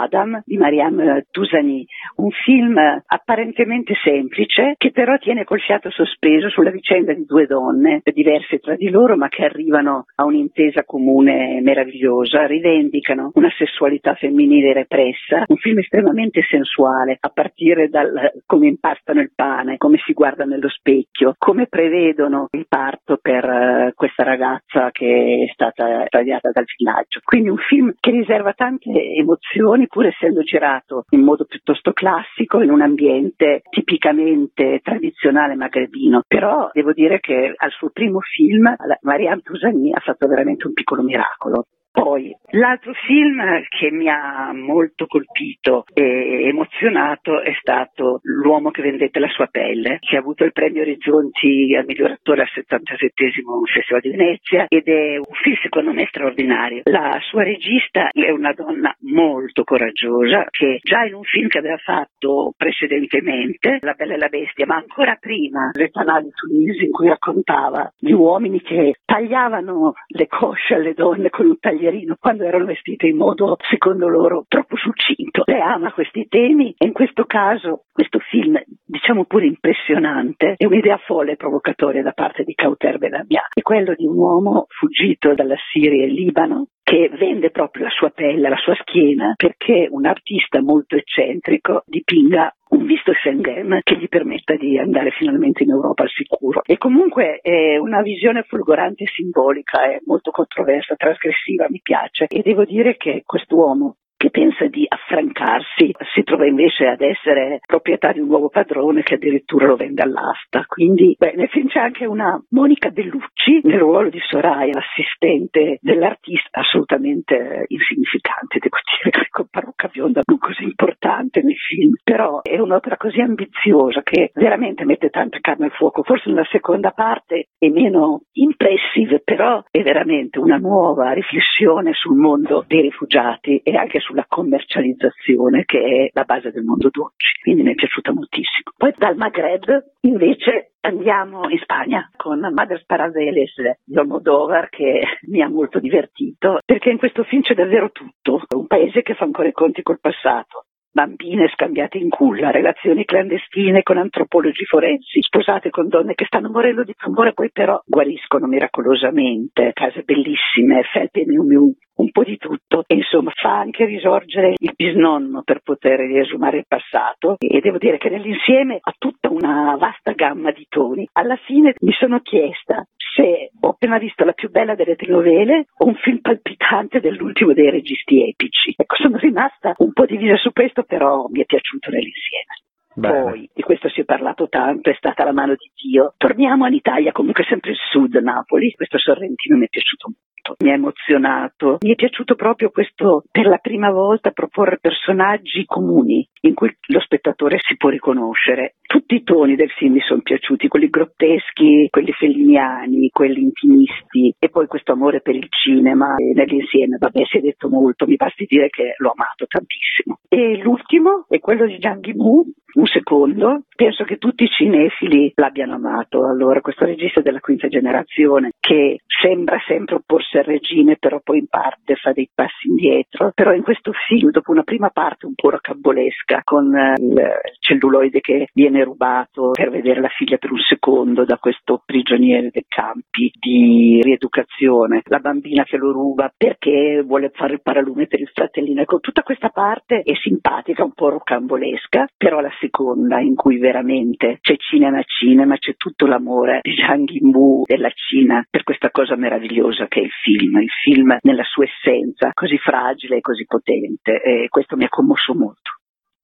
di Mariam Touzani, un film apparentemente semplice che però tiene col fiato sospeso sulla vicenda di due donne diverse tra di loro ma che arrivano a un'intesa comune meravigliosa, rivendicano una sessualità femminile repressa, un film estremamente sensuale a partire dal come impastano il pane, come si guarda nello specchio, come prevedono il parto per questa ragazza che è stata tagliata dal villaggio. Quindi un film che riserva tante emozioni pur essendo girato in modo piuttosto classico in un ambiente tipicamente tradizionale magrebino, però devo dire che al suo primo film Mariam Touzani ha fatto veramente un piccolo miracolo. Poi, l'altro film che mi ha molto colpito e emozionato è stato L'uomo che vendette la sua pelle, che ha avuto il premio Orizzonti al miglior attore al 77esimo Festival di Venezia ed è un film secondo me straordinario. La sua regista è una donna molto coraggiosa che già in un film che aveva fatto precedentemente, La Bella e la Bestia, ma ancora prima, Le Panade di Tunisi, in cui raccontava di uomini che tagliavano le cosce alle donne con un taglierino quando erano vestite in modo, secondo loro, troppo succinto. Lei ama questi temi e in questo caso questo film, diciamo pure impressionante, è un'idea folle e provocatoria da parte di Kauter Benamia. È quello di un uomo fuggito dalla Siria e Libano che vende proprio la sua pelle, la sua schiena, perché un artista molto eccentrico dipinga un visto Schengen che gli permetta di andare finalmente in Europa al sicuro. E comunque è una visione folgorante e simbolica, è molto controversa, trasgressiva, mi piace. E devo dire che quest'uomo che pensa di affrancarsi si trova invece ad essere proprietà di un nuovo padrone che addirittura lo vende all'asta. Quindi nel film c'è anche una Monica Bellucci nel ruolo di Soraya, l'assistente dell'artista, assolutamente insignificante, devo dire, con parrucca bionda non così importante nel film, però è un'opera così ambiziosa che veramente mette tanta carne al fuoco. Forse nella seconda parte è meno impressive, però è veramente una nuova riflessione sul mondo dei rifugiati e anche sulla commercializzazione che è la base del mondo d'oggi, quindi mi è piaciuta moltissimo. Poi dal Maghreb invece andiamo in Spagna con Madres Paradeles di Almodóvar, che mi ha molto divertito perché in questo film c'è davvero tutto, un paese che fa ancora i conti col passato. Bambine scambiate in culla, relazioni clandestine con antropologi forensi, sposate con donne che stanno morendo di tumore poi però guariscono miracolosamente, case bellissime, felpe miu miu, un po' di tutto, e insomma fa anche risorgere il bisnonno per poter riesumare il passato, e devo dire che nell'insieme ha tutta una vasta gamma di toni. Alla fine mi sono chiesta se ho appena visto la più bella delle telenovele o un film palpitante dell'ultimo dei registi epici. Ecco, sono rimasta un po' divisa su questo, però mi è piaciuto nell'insieme. Bene. Poi, di questo si è parlato tanto, è stata La mano di Dio. Torniamo all'Italia, comunque sempre il sud, Napoli. Questo Sorrentino mi è piaciuto molto, mi ha emozionato. Mi è piaciuto proprio questo, per la prima volta, proporre personaggi comuni in cui lo spettatore si può riconoscere. Tutti i toni del film mi sono piaciuti, quelli grotteschi, quelli felliniani, quelli intimisti, e poi questo amore per il cinema nell'insieme. Vabbè, si è detto molto, mi basti dire che l'ho amato tantissimo. E l'ultimo è quello di Zhang Yimou, un secondo, penso che tutti i cinefili l'abbiano amato. Allora, questo regista della quinta generazione che sembra sempre opporsi al regime, però poi in parte fa dei passi indietro, però in questo film, dopo una prima parte un po' rocambolesca, con il celluloide che viene rubato per vedere la figlia per un secondo da questo prigioniere dei campi di rieducazione, la bambina che lo ruba perché vuole fare il paralume per il fratellino, ecco, tutta questa parte è simpatica, un po' rocambolesca, però la seconda, in cui veramente c'è cinema, c'è tutto l'amore di Zhang Yimou della Cina per questa cosa meravigliosa che è il film nella sua essenza così fragile e così potente, e questo mi ha commosso molto.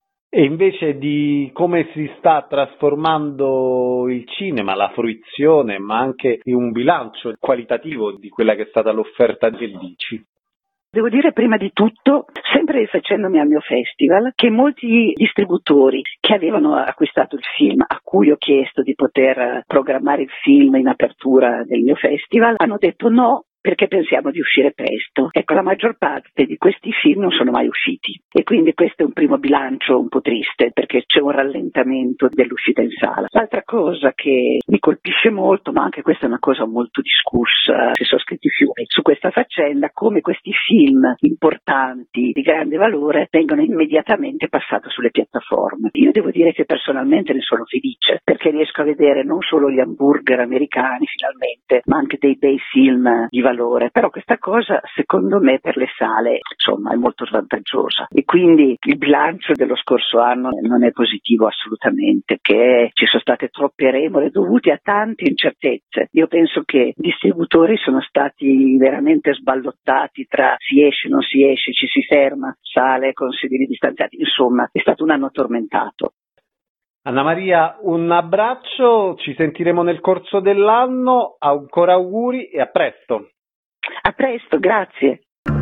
E invece di come si sta trasformando il cinema, la fruizione, ma anche un bilancio qualitativo di quella che è stata l'offerta del Dici? Devo dire prima di tutto, sempre rifacendomi al mio festival, che molti distributori che avevano acquistato il film, a cui ho chiesto di poter programmare il film in apertura del mio festival, hanno detto no, perché pensiamo di uscire presto. Ecco, la maggior parte di questi film non sono mai usciti e quindi questo è un primo bilancio un po' triste, perché c'è un rallentamento dell'uscita in sala. L'altra cosa che mi colpisce molto, ma anche questa è una cosa molto discussa, si sono scritti fiumi su questa faccenda, come questi film importanti di grande valore vengono immediatamente passati sulle piattaforme. Io devo dire che personalmente ne sono felice, perché riesco a vedere non solo gli hamburger americani finalmente, ma anche dei bei film di valore. Però questa cosa secondo me per le sale insomma è molto svantaggiosa e quindi il bilancio dello scorso anno non è positivo assolutamente, che ci sono state troppe remore dovute a tante incertezze. Io penso che i distributori sono stati veramente sballottati tra si esce, non si esce, ci si ferma, sale con sedili distanziati, insomma è stato un anno tormentato. Anna Maria, un abbraccio, ci sentiremo nel corso dell'anno, ancora auguri e a presto. A presto, grazie.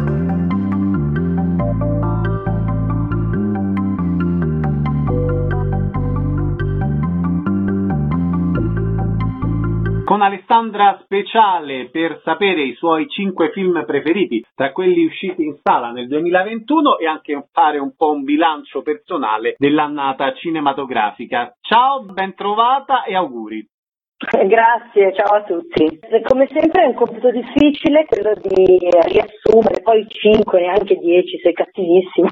Con Alessandra Speciale per sapere i suoi 5 film preferiti tra quelli usciti in sala nel 2021 e anche fare un po' un bilancio personale dell'annata cinematografica. Ciao, ben trovata e auguri. Grazie, ciao a tutti. Come sempre è un compito difficile quello di riassumere, poi 5, neanche 10, sei cattivissima.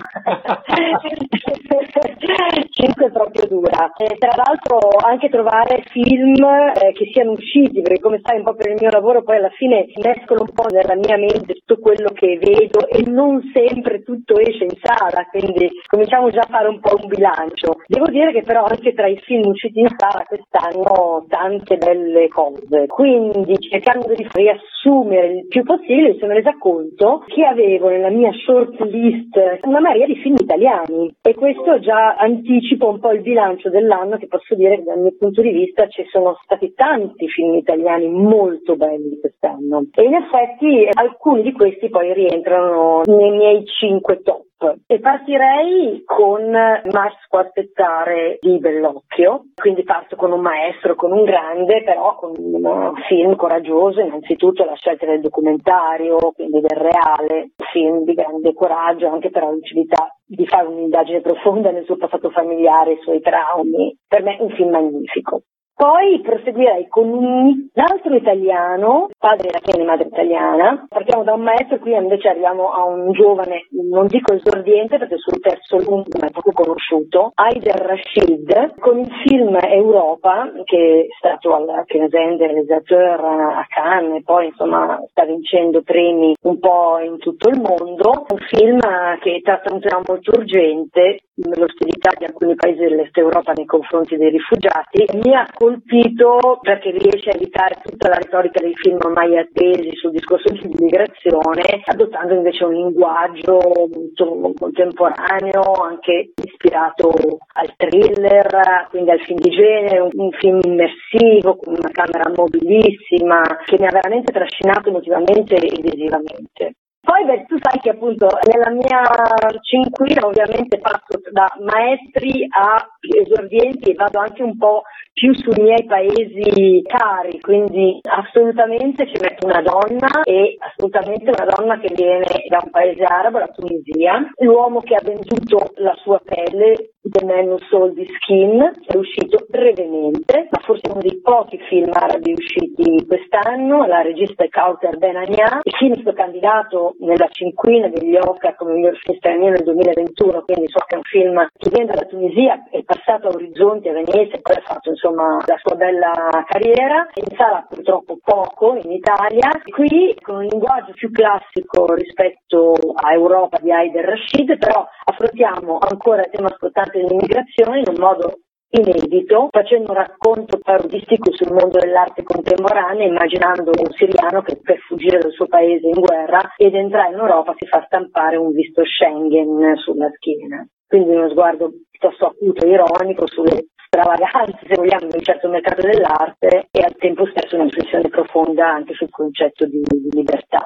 5 è proprio dura. Tra l'altro anche trovare film che siano usciti, perché come sai un po' per il mio lavoro poi alla fine mescolo un po' nella mia mente tutto quello che vedo e non sempre tutto esce in sala, quindi cominciamo già a fare un po' un bilancio. Devo dire che però anche tra i film usciti in sala quest'anno tante belle cose, quindi cercando di riassumere il più possibile mi sono resa conto che avevo nella mia short list una marea di film italiani e questo già anticipa un po' il bilancio dell'anno, che posso dire che dal mio punto di vista ci sono stati tanti film italiani molto belli quest'anno e in effetti alcuni di questi poi rientrano nei miei 5 top. E partirei con Mars può aspettare di Bellocchio, quindi parto con un maestro, con un grande, però con un film coraggioso, innanzitutto la scelta del documentario, quindi del reale, un film di grande coraggio, anche per la lucidità di fare un'indagine profonda nel suo passato familiare, i suoi traumi, per me un film magnifico. Poi proseguirei con un altro italiano, padre iracheno e madre italiana. Partiamo da un maestro, qui invece arriviamo a un giovane, non dico esordiente perché sul terzo lungo ma è poco conosciuto, Haider Rashid, con il film Europa, che è stato al Cannes Réalisateur a Cannes e poi insomma sta vincendo premi un po' in tutto il mondo. Un film che tratta un tema molto urgente, l'ostilità di alcuni paesi dell'Est Europa nei confronti dei rifugiati. Mi ha colpito perché riesce a evitare tutta la retorica dei film ormai attesi sul discorso di immigrazione, adottando invece un linguaggio molto contemporaneo, anche ispirato al thriller, quindi al film di genere, un film immersivo con una camera mobilissima che mi ha veramente trascinato emotivamente e visivamente. Poi tu sai che appunto nella mia cinquina ovviamente passo da maestri a esordienti e vado anche un po' più sui miei paesi cari, quindi assolutamente ci metto una donna e assolutamente una donna che viene da un paese arabo, la Tunisia, l'uomo che ha venduto la sua pelle, The Man Who Sold His Skin, è uscito brevemente, ma forse uno dei pochi film arabi usciti quest'anno. La regista è Kauthar Benania. Il film è stato candidato nella cinquina degli Oscar come miglior film straniero nel 2021, quindi so che è un film che viene dalla Tunisia, è passato a Orizzonti a Venezia e poi ha fatto insomma la sua bella carriera. In sala purtroppo poco in Italia. Qui con un linguaggio più classico rispetto a Europa di Haider Rashid, però affrontiamo ancora il tema scottante dell'immigrazione in un modo inedito, facendo un racconto parodistico sul mondo dell'arte contemporanea, immaginando un siriano che per fuggire dal suo paese in guerra ed entrare in Europa si fa stampare un visto Schengen sulla schiena. Quindi uno sguardo piuttosto acuto e ironico sulle stravaganze, se vogliamo, di un certo mercato dell'arte e al tempo stesso una riflessione profonda anche sul concetto di libertà.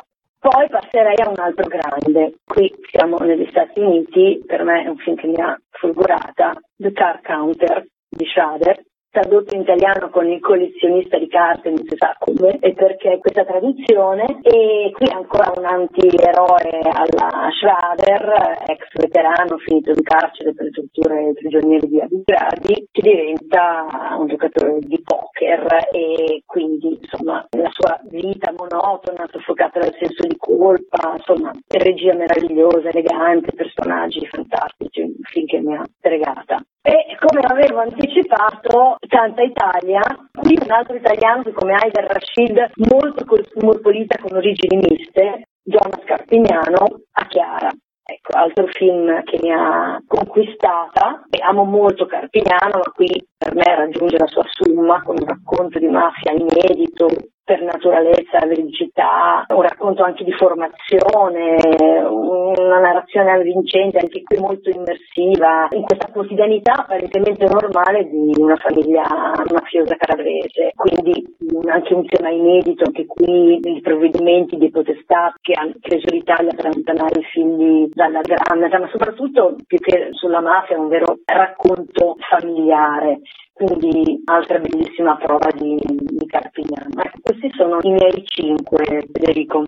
Poi passerei a un altro grande. Qui siamo negli Stati Uniti, per me è un film che mi ha folgorata, The Card Counter di Schrader, tradotto in italiano con Il collezionista di carte, non si sa come e perché questa traduzione, e qui ancora un antieroe alla Schrader, ex veterano finito in carcere per torture ai prigionieri di Abu Ghraib, che diventa un giocatore di poker e quindi insomma la sua vita monotona, soffocata dal senso di colpa, insomma regia meravigliosa, elegante, personaggi fantastici, un film che mi ha stregata. E come avevo anticipato, tanta Italia, qui un altro italiano che come Haider Rashid, molto cosmopolita con origini miste, Giovanna Scarpignano, a Chiara. Ecco, altro film che mi ha conquistata, e amo molto Carpignano, ma qui per me raggiunge la sua summa con un racconto di mafia inedito, per naturalezza, veridicità, un racconto anche di formazione, una narrazione avvincente, anche qui molto immersiva, in questa quotidianità apparentemente normale di una famiglia mafiosa calabrese. Quindi anche un tema inedito, anche qui i provvedimenti dei potestà che hanno preso l'Italia per allontanare i figli dalla grande, ma soprattutto più che sulla mafia un vero racconto familiare. Quindi altra bellissima prova di Carpignano. Questi sono i miei 5, Federico.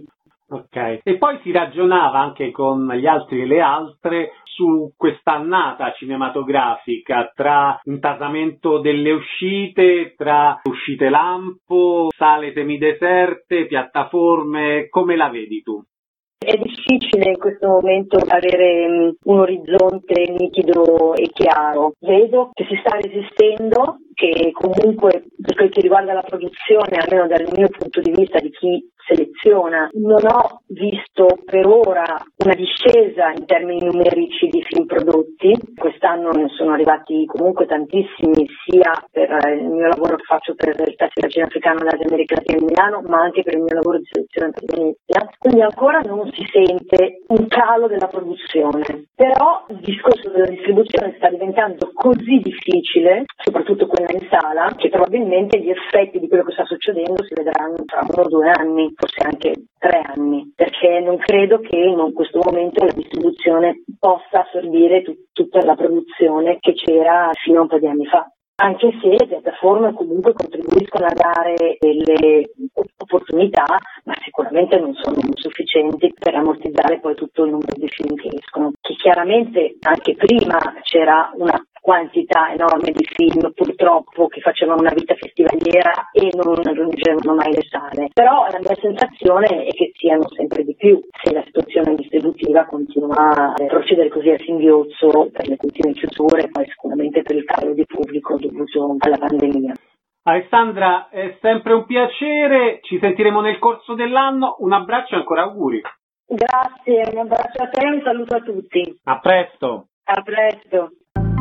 Ok, e poi si ragionava anche con gli altri e le altre su questa annata cinematografica tra intasamento delle uscite, tra uscite lampo, sale semideserte, piattaforme, come la vedi tu? È difficile in questo momento avere un orizzonte nitido e chiaro. Vedo che si sta resistendo, che comunque per quel che riguarda la produzione, almeno dal mio punto di vista di chi seleziona, non ho visto per ora una discesa in termini numerici di film prodotti. Quest'anno ne sono arrivati comunque tantissimi, sia per il mio lavoro che faccio per il Festival Cinefricano d'Asia America Latina di Milano, ma anche per il mio lavoro di selezione per Venezia. Quindi ancora non si sente un calo della produzione. Però il discorso della distribuzione sta diventando così difficile, soprattutto quella in sala, che probabilmente gli effetti di quello che sta succedendo si vedranno tra 1 o 2 anni, forse anche 3 anni, perché non credo che in questo momento la distribuzione possa assorbire tutta la produzione che c'era fino a un po' di anni fa. Anche se le piattaforme comunque contribuiscono a dare delle opportunità, ma sicuramente non sono sufficienti per ammortizzare poi tutto il numero di film che escono. Che chiaramente anche prima c'era una quantità enorme di film, purtroppo, che facevano una vita festivaliera e non raggiungevano mai le sale. Però la mia sensazione è che siano sempre di più, se la situazione distributiva continua a procedere così a singhiozzo per le continue chiusure e poi sicuramente per il calo di pubblico dovuto alla pandemia. Alessandra, è sempre un piacere, ci sentiremo nel corso dell'anno, un abbraccio e ancora auguri. Grazie, un abbraccio a te e un saluto a tutti. A presto. A presto.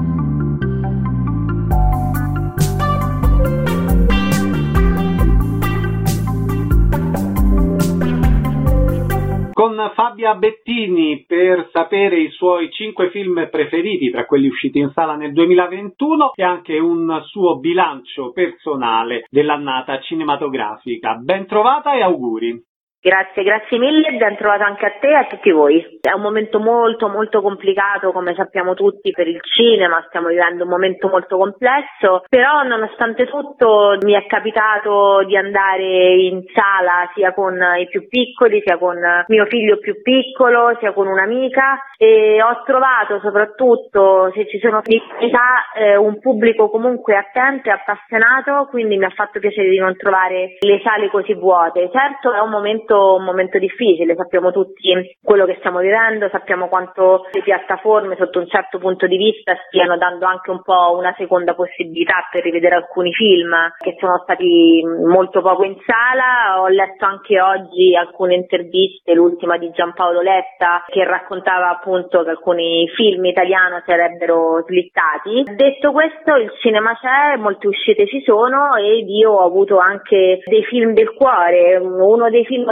Con Fabia Bettini per sapere i suoi 5 film preferiti tra quelli usciti in sala nel 2021 e anche un suo bilancio personale dell'annata cinematografica. Ben trovata e auguri! Grazie mille, ben trovato anche a te e a tutti voi. È un momento molto molto complicato, come sappiamo tutti, per il cinema, stiamo vivendo un momento molto complesso, però nonostante tutto mi è capitato di andare in sala sia con i più piccoli, sia con mio figlio più piccolo, sia con un'amica, e ho trovato soprattutto, se ci sono difficoltà, un pubblico comunque attento e appassionato, quindi mi ha fatto piacere di non trovare le sale così vuote. Certo è un momento difficile, sappiamo tutti quello che stiamo vivendo, sappiamo quanto le piattaforme sotto un certo punto di vista stiano dando anche un po' una seconda possibilità per rivedere alcuni film che sono stati molto poco in sala. Ho letto anche oggi alcune interviste, l'ultima di Giampaolo Letta, che raccontava appunto che alcuni film italiani sarebbero slittati. Detto questo, il cinema c'è, molte uscite ci sono ed io ho avuto anche dei film del cuore. Uno dei film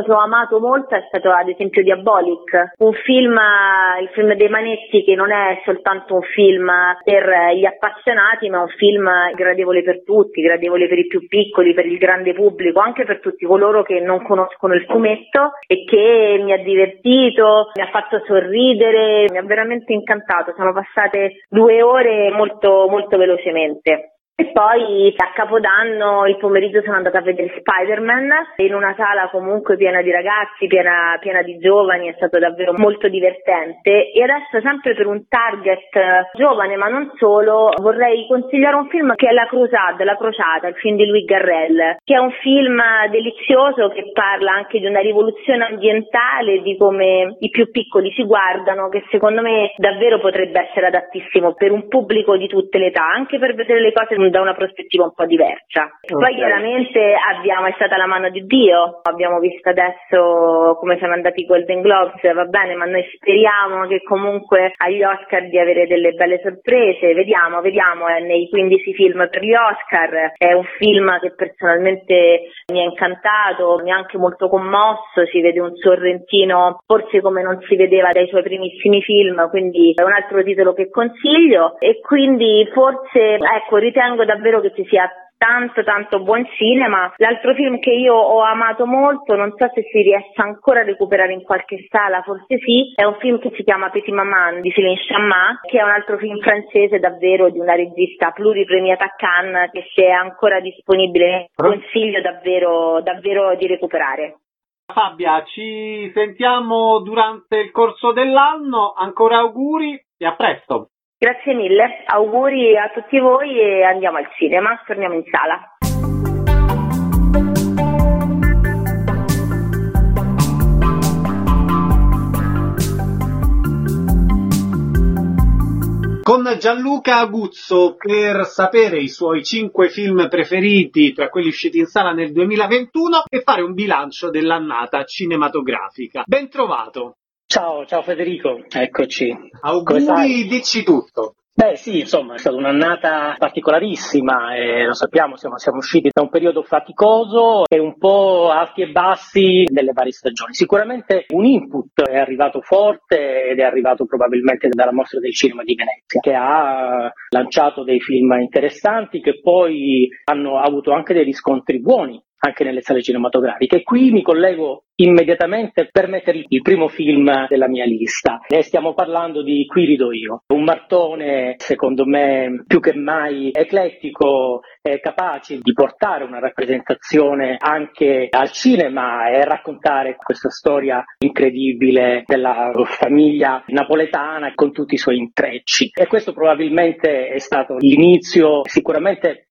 che ho amato molto è stato ad esempio Diabolic, il film dei Manetti, che non è soltanto un film per gli appassionati, ma un film gradevole per tutti, gradevole per i più piccoli, per il grande pubblico, anche per tutti coloro che non conoscono il fumetto, e che mi ha divertito, mi ha fatto sorridere, mi ha veramente incantato. Sono passate 2 ore molto molto velocemente. E poi a Capodanno il pomeriggio sono andata a vedere Spider-Man in una sala comunque piena di ragazzi, piena di giovani, è stato davvero molto divertente. E adesso, sempre per un target giovane ma non solo, vorrei consigliare un film che è La Crociata, il film di Louis Garrel, che è un film delizioso che parla anche di una rivoluzione ambientale, di come i più piccoli si guardano, che secondo me davvero potrebbe essere adattissimo per un pubblico di tutte le età, anche per vedere le cose da una prospettiva un po' diversa. Poi chiaramente è stata la mano di Dio, abbiamo visto adesso come sono andati i Golden Globes, va bene, ma noi speriamo che comunque agli Oscar di avere delle belle sorprese. Vediamo, nei 15 film per gli Oscar, è un film che personalmente mi ha incantato, mi ha anche molto commosso, si vede un Sorrentino forse come non si vedeva dai suoi primissimi film, quindi è un altro titolo che consiglio. E quindi forse, ritengo davvero che ci sia tanto buon cinema. L'altro film che io ho amato molto, non so se si riesce ancora a recuperare in qualche sala, forse sì, è un film che si chiama Petit Maman di Céline Sciamma, che è un altro film francese davvero di una regista pluripremiata a Cannes, che se è ancora disponibile consiglio davvero di recuperare. Fabia, ci sentiamo durante il corso dell'anno, ancora auguri e a presto. Grazie mille, auguri a tutti voi e andiamo al cinema, torniamo in sala. Con Gianluca Aguzzo per sapere i suoi 5 film preferiti tra quelli usciti in sala nel 2021 e fare un bilancio dell'annata cinematografica. Ben trovato! Ciao Federico, eccoci. Auguri, dici tutto. Beh sì, insomma, è stata un'annata particolarissima e lo sappiamo, siamo usciti da un periodo faticoso e un po' alti e bassi delle varie stagioni. Sicuramente un input è arrivato forte ed è arrivato probabilmente dalla Mostra del Cinema di Venezia, che ha lanciato dei film interessanti che poi hanno avuto anche dei riscontri buoni anche nelle sale cinematografiche. Qui mi collego immediatamente per mettere il primo film della mia lista. Ne stiamo parlando di Qui rido io, un mattone secondo me più che mai eclettico, capace di portare una rappresentazione anche al cinema e raccontare questa storia incredibile della famiglia napoletana con tutti i suoi intrecci. E questo probabilmente è stato l'inizio sicuramente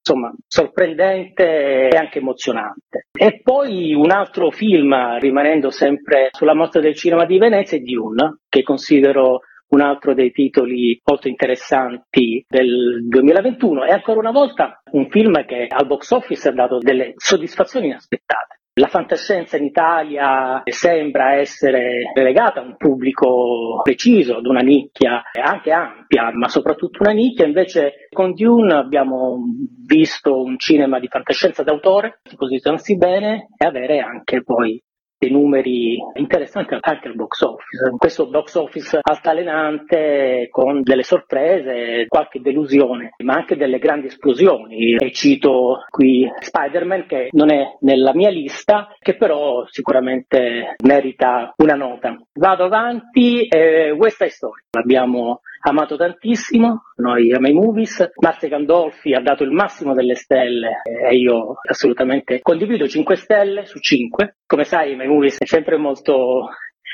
sorprendente e anche emozionante. E poi un altro film, rimanendo sempre sulla Mostra del Cinema di Venezia, è Dune, che considero un altro dei titoli molto interessanti del 2021 e ancora una volta un film che al box office ha dato delle soddisfazioni inaspettate. La fantascienza in Italia sembra essere relegata a un pubblico preciso, ad una nicchia anche ampia, ma soprattutto una nicchia. Invece con Dune abbiamo visto un cinema di fantascienza d'autore posizionarsi bene e avere anche poi dei numeri interessanti anche al box office. Questo box office altalenante con delle sorprese, qualche delusione, ma anche delle grandi esplosioni. E cito qui Spider-Man, che non è nella mia lista, che però sicuramente merita una nota. Vado avanti, West Side Story. L'abbiamo amato tantissimo, noi a My Movies. Marzia Gandolfi ha dato il massimo delle stelle e io assolutamente condivido 5 stelle su 5. Come sai, My Movies è sempre molto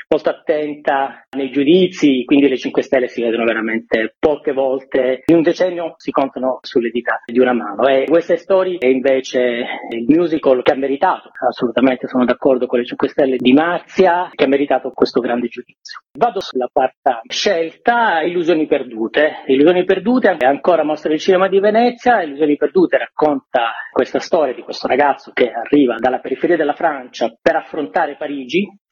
attenta nei giudizi, quindi le 5 stelle si vedono veramente poche volte. In un decennio si contano sulle dita di una mano. E West Side Story è invece il musical che ha meritato, assolutamente sono d'accordo con le 5 stelle di Marzia, che ha meritato questo grande giudizio. Vado sulla quarta scelta, Illusioni Perdute. Illusioni Perdute è ancora Mostra del Cinema di Venezia. Illusioni Perdute racconta questa storia di questo ragazzo che arriva dalla periferia della Francia per affrontare Parigi,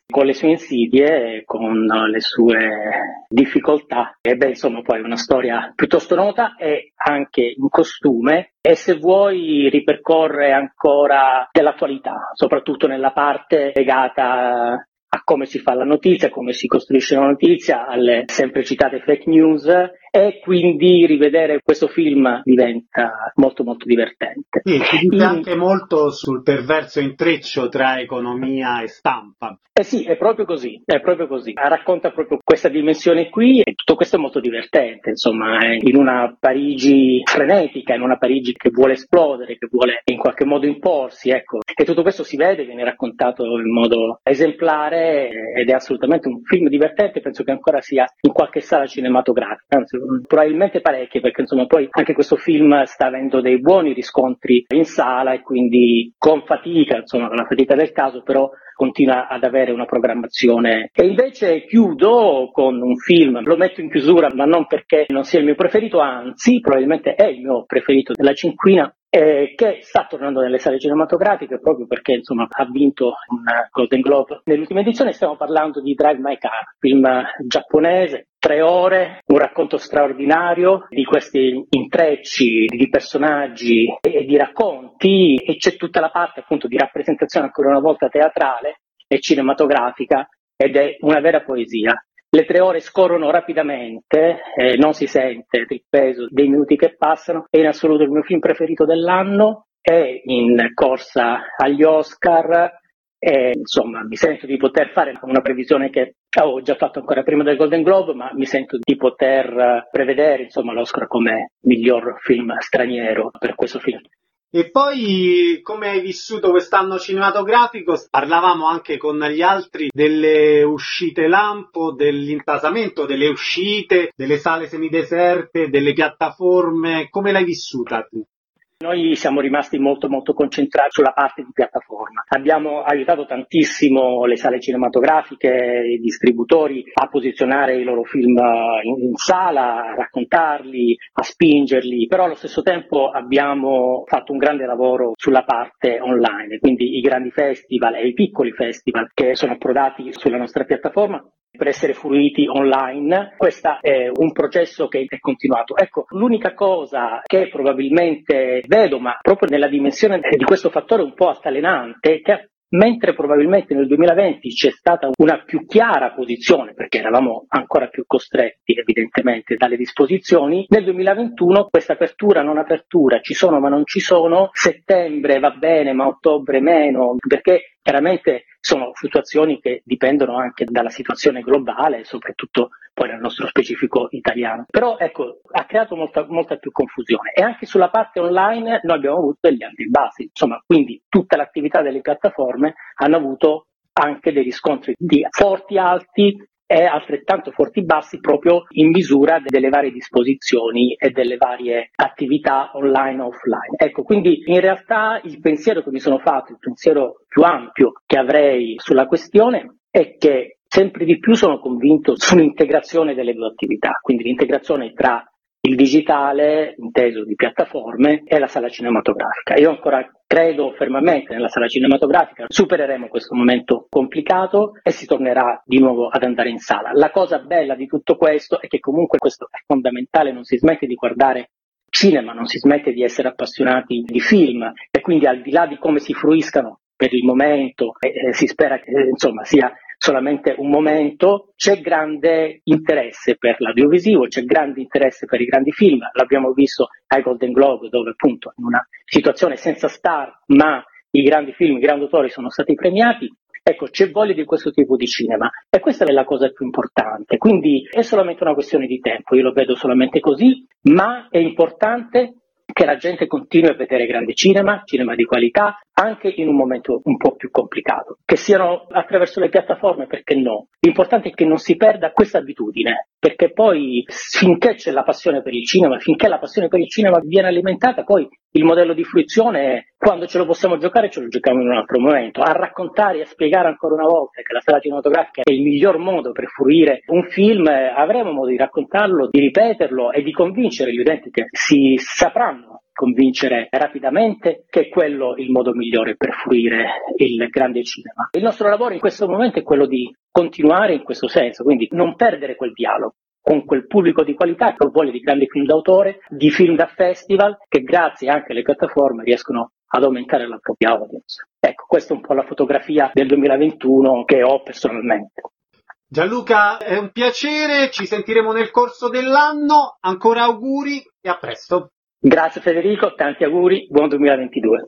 con le sue insidie, con le sue difficoltà. E insomma, poi è una storia piuttosto nota e anche in costume, e se vuoi ripercorre ancora dell'attualità, soprattutto nella parte legata a come si fa la notizia, come si costruisce la notizia, alle sempre citate fake news, e quindi rivedere questo film diventa molto molto divertente. Sì, si dice anche molto sul perverso intreccio tra economia e stampa. Sì, è proprio così. Racconta proprio questa dimensione qui, e tutto questo è molto divertente, insomma, in una Parigi frenetica, in una Parigi che vuole esplodere, che vuole in qualche modo imporsi, ecco. E tutto questo si vede, viene raccontato in modo esemplare, ed è assolutamente un film divertente. Penso che ancora sia in qualche sala cinematografica, anzi probabilmente parecchie, perché insomma poi anche questo film sta avendo dei buoni riscontri in sala, e quindi con la fatica del caso, però continua ad avere una programmazione. E invece chiudo con un film, lo metto in chiusura, ma non perché non sia il mio preferito, anzi probabilmente è il mio preferito della cinquina, che sta tornando nelle sale cinematografiche proprio perché insomma ha vinto un Golden Globe nell'ultima edizione. Stiamo parlando di Drive My Car, film giapponese, 3 ore, un racconto straordinario di questi intrecci di personaggi e di racconti, e c'è tutta la parte appunto di rappresentazione ancora una volta teatrale e cinematografica, ed è una vera poesia. Le 3 ore scorrono rapidamente, non si sente il peso dei minuti che passano. È in assoluto il mio film preferito dell'anno, è in corsa agli Oscar, e insomma mi sento di poter fare una previsione che avevo già fatto ancora prima del Golden Globe, ma mi sento di poter prevedere insomma l'Oscar come miglior film straniero per questo film. E poi, come hai vissuto quest'anno cinematografico? Parlavamo anche con gli altri delle uscite lampo, dell'intasamento delle uscite, delle sale semideserte, delle piattaforme. Come l'hai vissuta tu? Noi siamo rimasti molto molto concentrati sulla parte di piattaforma. Abbiamo aiutato tantissimo le sale cinematografiche, i distributori a posizionare i loro film in sala, a raccontarli, a spingerli, però allo stesso tempo abbiamo fatto un grande lavoro sulla parte online, quindi i grandi festival e i piccoli festival che sono approdati sulla nostra piattaforma per essere fruiti online. Questo è un processo che è continuato. Ecco, l'unica cosa che probabilmente vedo, ma proprio nella dimensione di questo fattore un po' altalenante, che mentre probabilmente nel 2020 c'è stata una più chiara posizione, perché eravamo ancora più costretti evidentemente dalle disposizioni, nel 2021 questa apertura, non apertura, ci sono ma non ci sono, settembre va bene ma ottobre meno, perché chiaramente sono fluttuazioni che dipendono anche dalla situazione globale, soprattutto poi nel nostro specifico italiano. Però ecco, ha creato molta più confusione, e anche sulla parte online noi abbiamo avuto degli alti e bassi, insomma, quindi tutta l'attività delle piattaforme hanno avuto anche dei riscontri di forti alti e altrettanto forti bassi, proprio in misura delle varie disposizioni e delle varie attività online e offline. Ecco, quindi in realtà il pensiero che mi sono fatto, il pensiero più ampio che avrei sulla questione, è che sempre di più sono convinto sull'integrazione delle due attività, quindi l'integrazione tra il digitale, inteso di piattaforme, e la sala cinematografica. Io ancora credo fermamente nella sala cinematografica, supereremo questo momento complicato e si tornerà di nuovo ad andare in sala. La cosa bella di tutto questo è che comunque questo è fondamentale, non si smette di guardare cinema, non si smette di essere appassionati di film, e quindi al di là di come si fruiscano per il momento, si spera che insomma sia solamente un momento, c'è grande interesse per l'audiovisivo, c'è grande interesse per i grandi film. L'abbiamo visto ai Golden Globe, dove appunto in una situazione senza star, ma i grandi film, i grandi autori sono stati premiati. Ecco, c'è voglia di questo tipo di cinema, e questa è la cosa più importante. Quindi è solamente una questione di tempo, io lo vedo solamente così, ma è importante che la gente continui a vedere grande cinema di qualità, anche in un momento un po' più complicato. Che siano attraverso le piattaforme, perché no? L'importante è che non si perda questa abitudine, perché poi finché c'è la passione per il cinema, finché la passione per il cinema viene alimentata, poi il modello di fruizione è: quando ce lo possiamo giocare, ce lo giochiamo in un altro momento. A raccontare e a spiegare ancora una volta che la sala cinematografica è il miglior modo per fruire un film, avremo modo di raccontarlo, di ripeterlo e di convincere gli utenti che si sapranno convincere rapidamente che è quello il modo migliore per fruire il grande cinema. Il nostro lavoro in questo momento è quello di continuare in questo senso, quindi non perdere quel dialogo con quel pubblico di qualità che vuole di grandi film d'autore, di film da festival, che grazie anche alle piattaforme riescono ad aumentare la propria audience. Ecco, questa è un po' la fotografia del 2021 che ho personalmente. Gianluca, è un piacere, ci sentiremo nel corso dell'anno, ancora auguri e a presto. Grazie Federico, tanti auguri, buon 2022.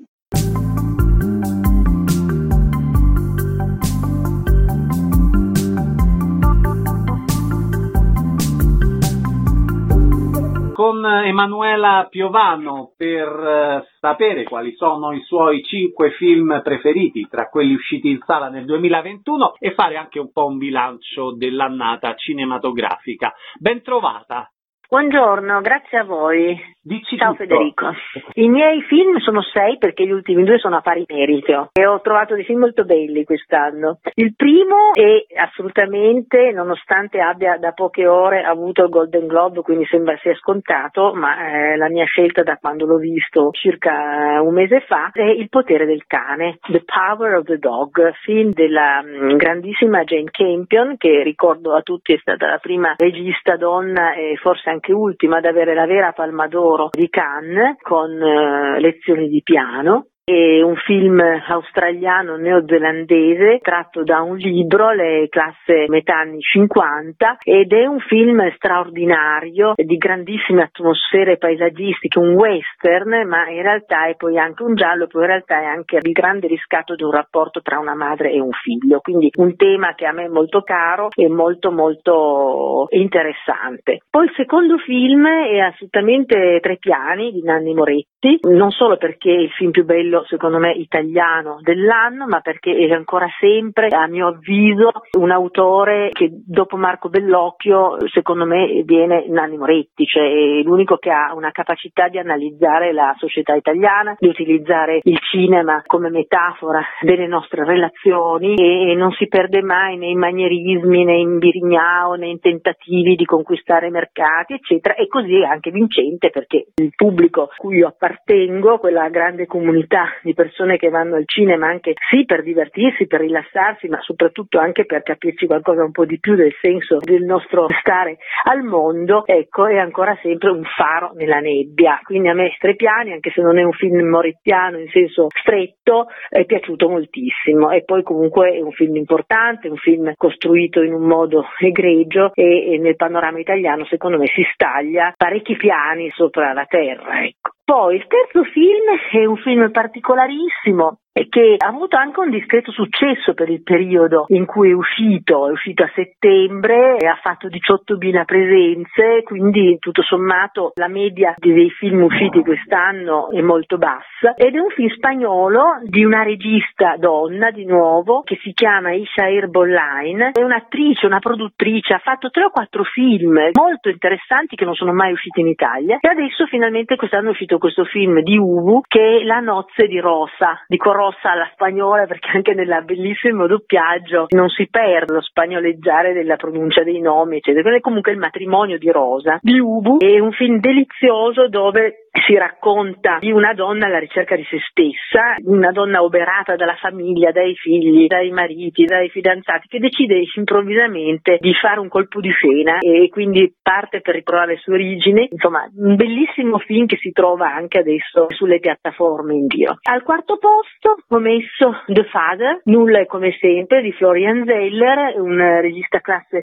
Con Emanuela Piovano per sapere quali sono i suoi 5 film preferiti tra quelli usciti in sala nel 2021 e fare anche un po' un bilancio dell'annata cinematografica. Ben trovata! Buongiorno, grazie a voi. Dici Ciao tutto. Federico. I miei film sono 6 perché gli ultimi 2 sono a pari merito e ho trovato dei film molto belli quest'anno. Il primo è assolutamente, nonostante abbia da poche ore avuto il Golden Globe, quindi sembra sia scontato, ma la mia scelta da quando l'ho visto circa un mese fa è Il potere del cane, The Power of the Dog, film della grandissima Jane Campion, che ricordo a tutti è stata la prima regista donna e forse anche ultima ad avere la vera Palma d'Oro di Cannes con Lezioni di piano. È un film australiano neozelandese tratto da un libro, le classe metà anni 50, ed è un film straordinario di grandissime atmosfere paesaggistiche, un western, ma in realtà è poi anche un giallo, poi in realtà è anche il grande riscatto di un rapporto tra una madre e un figlio, quindi un tema che a me è molto caro e molto molto interessante. Poi il secondo film è assolutamente Tre piani di Nanni Moretti, non solo perché è il film più bello secondo me italiano dell'anno, ma perché è ancora sempre, a mio avviso, un autore che dopo Marco Bellocchio secondo me viene Nanni Moretti, cioè è l'unico che ha una capacità di analizzare la società italiana, di utilizzare il cinema come metafora delle nostre relazioni e non si perde mai nei manierismi, né in Birignao, né in tentativi di conquistare mercati eccetera, e così è anche vincente perché il pubblico a cui io appartengo, quella grande comunità di persone che vanno al cinema anche sì per divertirsi, per rilassarsi, ma soprattutto anche per capirci qualcosa un po' di più del senso del nostro stare al mondo, ecco, è ancora sempre un faro nella nebbia. Quindi a me Tre piani, anche se non è un film morettiano in senso stretto, è piaciuto moltissimo e poi comunque è un film importante, un film costruito in un modo egregio e nel panorama italiano secondo me si staglia parecchi piani sopra la terra, ecco. Poi il terzo film è un film particolarissimo e che ha avuto anche un discreto successo per il periodo in cui è uscito a settembre e ha fatto 18.000 presenze, quindi tutto sommato la media dei film usciti quest'anno è molto bassa, ed è un film spagnolo di una regista donna di nuovo che si chiama Ishaer Bollain, è un'attrice, una produttrice, ha fatto 3 o 4 film molto interessanti che non sono mai usciti in Italia e adesso finalmente quest'anno è uscito questo film di Ubu che è La nozze di Rosa, di Rossa alla spagnola, perché anche nel bellissimo doppiaggio non si perde lo spagnoleggiare della pronuncia dei nomi eccetera. Quindi comunque Il matrimonio di Rosa di Ubu è un film delizioso dove si racconta di una donna alla ricerca di se stessa, una donna oberata dalla famiglia, dai figli, dai mariti, dai fidanzati, che decide improvvisamente di fare un colpo di scena e quindi parte per riprovare le sue origini. Insomma, un bellissimo film che si trova anche adesso sulle piattaforme in giro. Al quarto posto ho messo The Father, Nulla è come sempre di Florian Zeller, un regista classe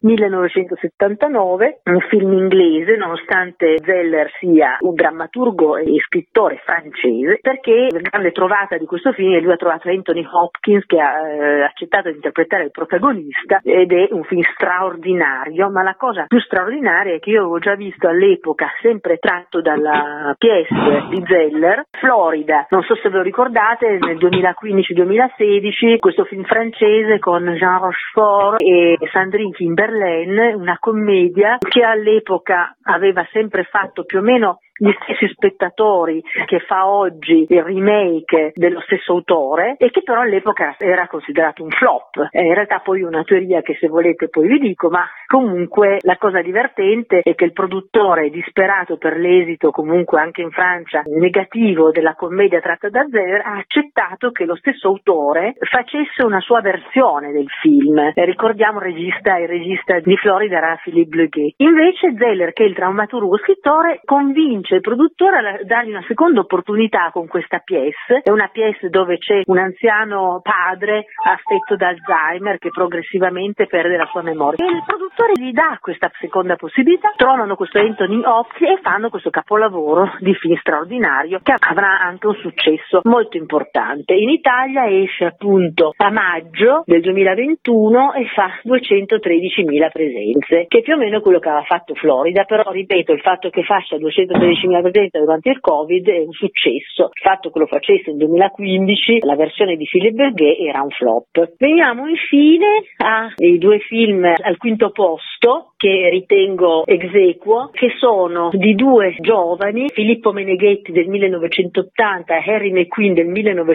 1979, un film inglese nonostante Zeller sia un drammaturgo e scrittore francese, perché la grande trovata di questo film è lui ha trovato Anthony Hopkins che ha accettato di interpretare il protagonista ed è un film straordinario, ma la cosa più straordinaria è che io avevo già visto all'epoca, sempre tratto dalla PS di Zeller, Florida, non so se ve lo ricordate, nel 2015-2016, questo film francese con Jean Rochefort e Sandrine Kiberlain, una commedia che all'epoca aveva sempre fatto più o meno gli stessi spettatori che fa oggi il remake dello stesso autore e che però all'epoca era considerato un flop. In realtà poi una teoria che se volete poi vi dico, ma comunque la cosa divertente è che il produttore, disperato per l'esito comunque anche in Francia negativo della commedia tratta da Zeller, ha accettato che lo stesso autore facesse una sua versione del film. Ricordiamo il regista di Florida era Philippe Bleguet. Invece Zeller, che è il drammaturgo scrittore, convince il produttore a dargli una seconda opportunità con questa pièce. È una pièce dove c'è un anziano padre affetto da Alzheimer che progressivamente perde la sua memoria. E il produttore gli dà questa seconda possibilità, trovano questo Anthony Hopkins e fanno questo capolavoro di film straordinario che avrà anche un successo molto importante. In Italia esce appunto a maggio del 2021 e fa 213.000 presenze, che è più o meno quello che aveva fatto Florida, però ripeto, il fatto che faccia 213.000 presenze durante il Covid è un successo, il fatto che lo facesse nel 2015, la versione di Philippe Bleguet era un flop. Veniamo infine ai due film al quinto posto, che ritengo ex aequo, che sono di due giovani, Filippo Meneghetti del 1980 e Harry McQueen del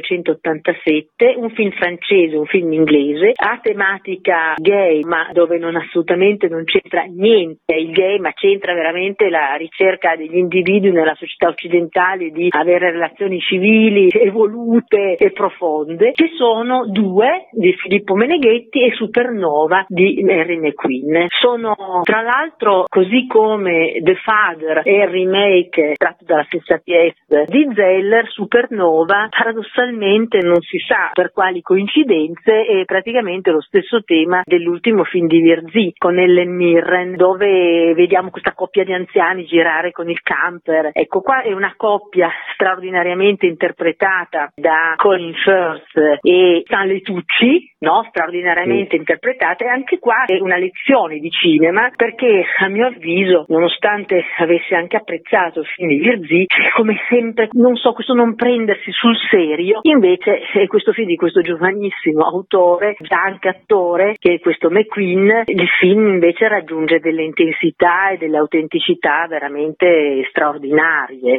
1987, un film francese, un film inglese, a tematica gay, ma dove assolutamente non c'entra niente il gay, ma c'entra veramente la ricerca degli individui nella società occidentale di avere relazioni civili evolute e profonde, che sono due di Filippo Meneghetti e Supernova di Harry McQueen. Sono tra l'altro, così come The Father e il remake tratto dalla stessa pièce di Zeller, Supernova paradossalmente non si sa per quali coincidenze è praticamente lo stesso tema dell'ultimo film di Virzì con Helen Mirren, dove vediamo questa coppia di anziani girare con il camper. Ecco, qua è una coppia straordinariamente interpretata da Colin Firth e Stanley Tucci, no? Straordinariamente interpretata, e anche qua è una lezione di cinema, perché a mio avviso, nonostante avessi anche apprezzato il film di Virzì, come sempre, non so, questo non prendersi sul serio, invece questo film di questo giovanissimo autore, già anche attore, che è questo McQueen, il film invece raggiunge delle intensità e delle autenticità veramente straordinarie.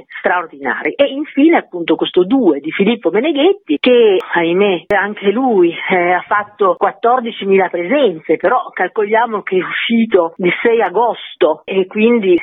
E infine appunto questo due di Filippo Meneghetti, che ahimè anche lui ha fatto 14.000 presenze, però calcoliamo che è uscito di 6 agosto e quindi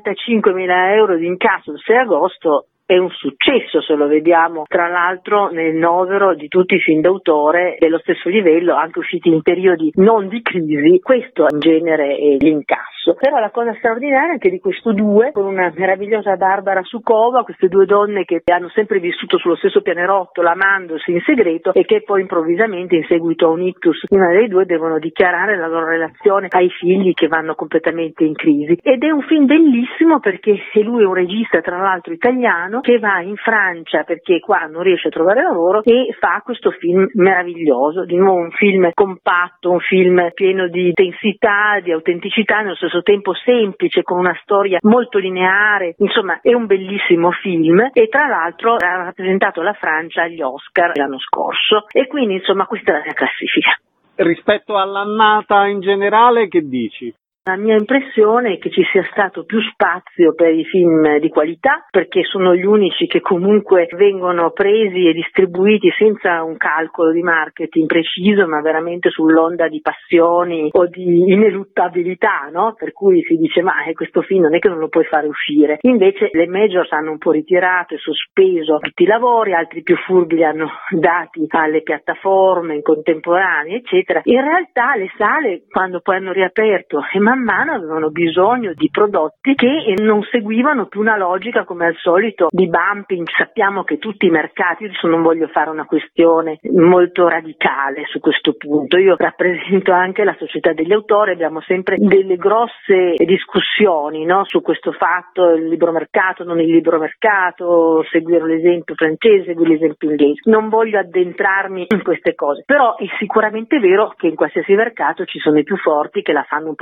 75.000 euro di incasso il 6 agosto è un successo se lo vediamo tra l'altro nel novero di tutti i film d'autore dello stesso livello, anche usciti in periodi non di crisi. Questo in genere è l'incasso. Però la cosa straordinaria è che di questo due, con una meravigliosa Barbara Sucova, queste due donne che hanno sempre vissuto sullo stesso pianerottolo amandosi in segreto e che poi improvvisamente in seguito a un ictus una dei due devono dichiarare la loro relazione ai figli che vanno completamente in crisi. Ed è un film bellissimo perché lui è un regista tra l'altro italiano che va in Francia perché qua non riesce a trovare lavoro e fa questo film meraviglioso, di nuovo un film compatto, un film pieno di intensità, di autenticità, nello stesso tempo semplice, con una storia molto lineare, insomma è un bellissimo film e tra l'altro ha rappresentato la Francia agli Oscar l'anno scorso e quindi insomma questa è la mia classifica. Rispetto all'annata in generale, che dici? La mia impressione è che ci sia stato più spazio per i film di qualità, perché sono gli unici che comunque vengono presi e distribuiti senza un calcolo di marketing preciso, ma veramente sull'onda di passioni o di ineluttabilità, no? Per cui si dice ma questo film non è che non lo puoi fare uscire. Invece le majors hanno un po' ritirato e sospeso tutti i lavori, altri più furbi li hanno dati alle piattaforme in contemporanea, eccetera. In realtà le sale, quando poi hanno riaperto e man mano avevano bisogno di prodotti che non seguivano più una logica come al solito di bumping. Sappiamo che tutti i mercati, adesso non voglio fare una questione molto radicale su questo punto, io rappresento anche la società degli autori, abbiamo sempre delle grosse discussioni, no? Su questo fatto, il libro mercato, non il libro mercato, seguire l'esempio francese, seguire l'esempio inglese. Non voglio addentrarmi in queste cose, però è sicuramente vero che in qualsiasi mercato ci sono i più forti che la fanno un po' da padroni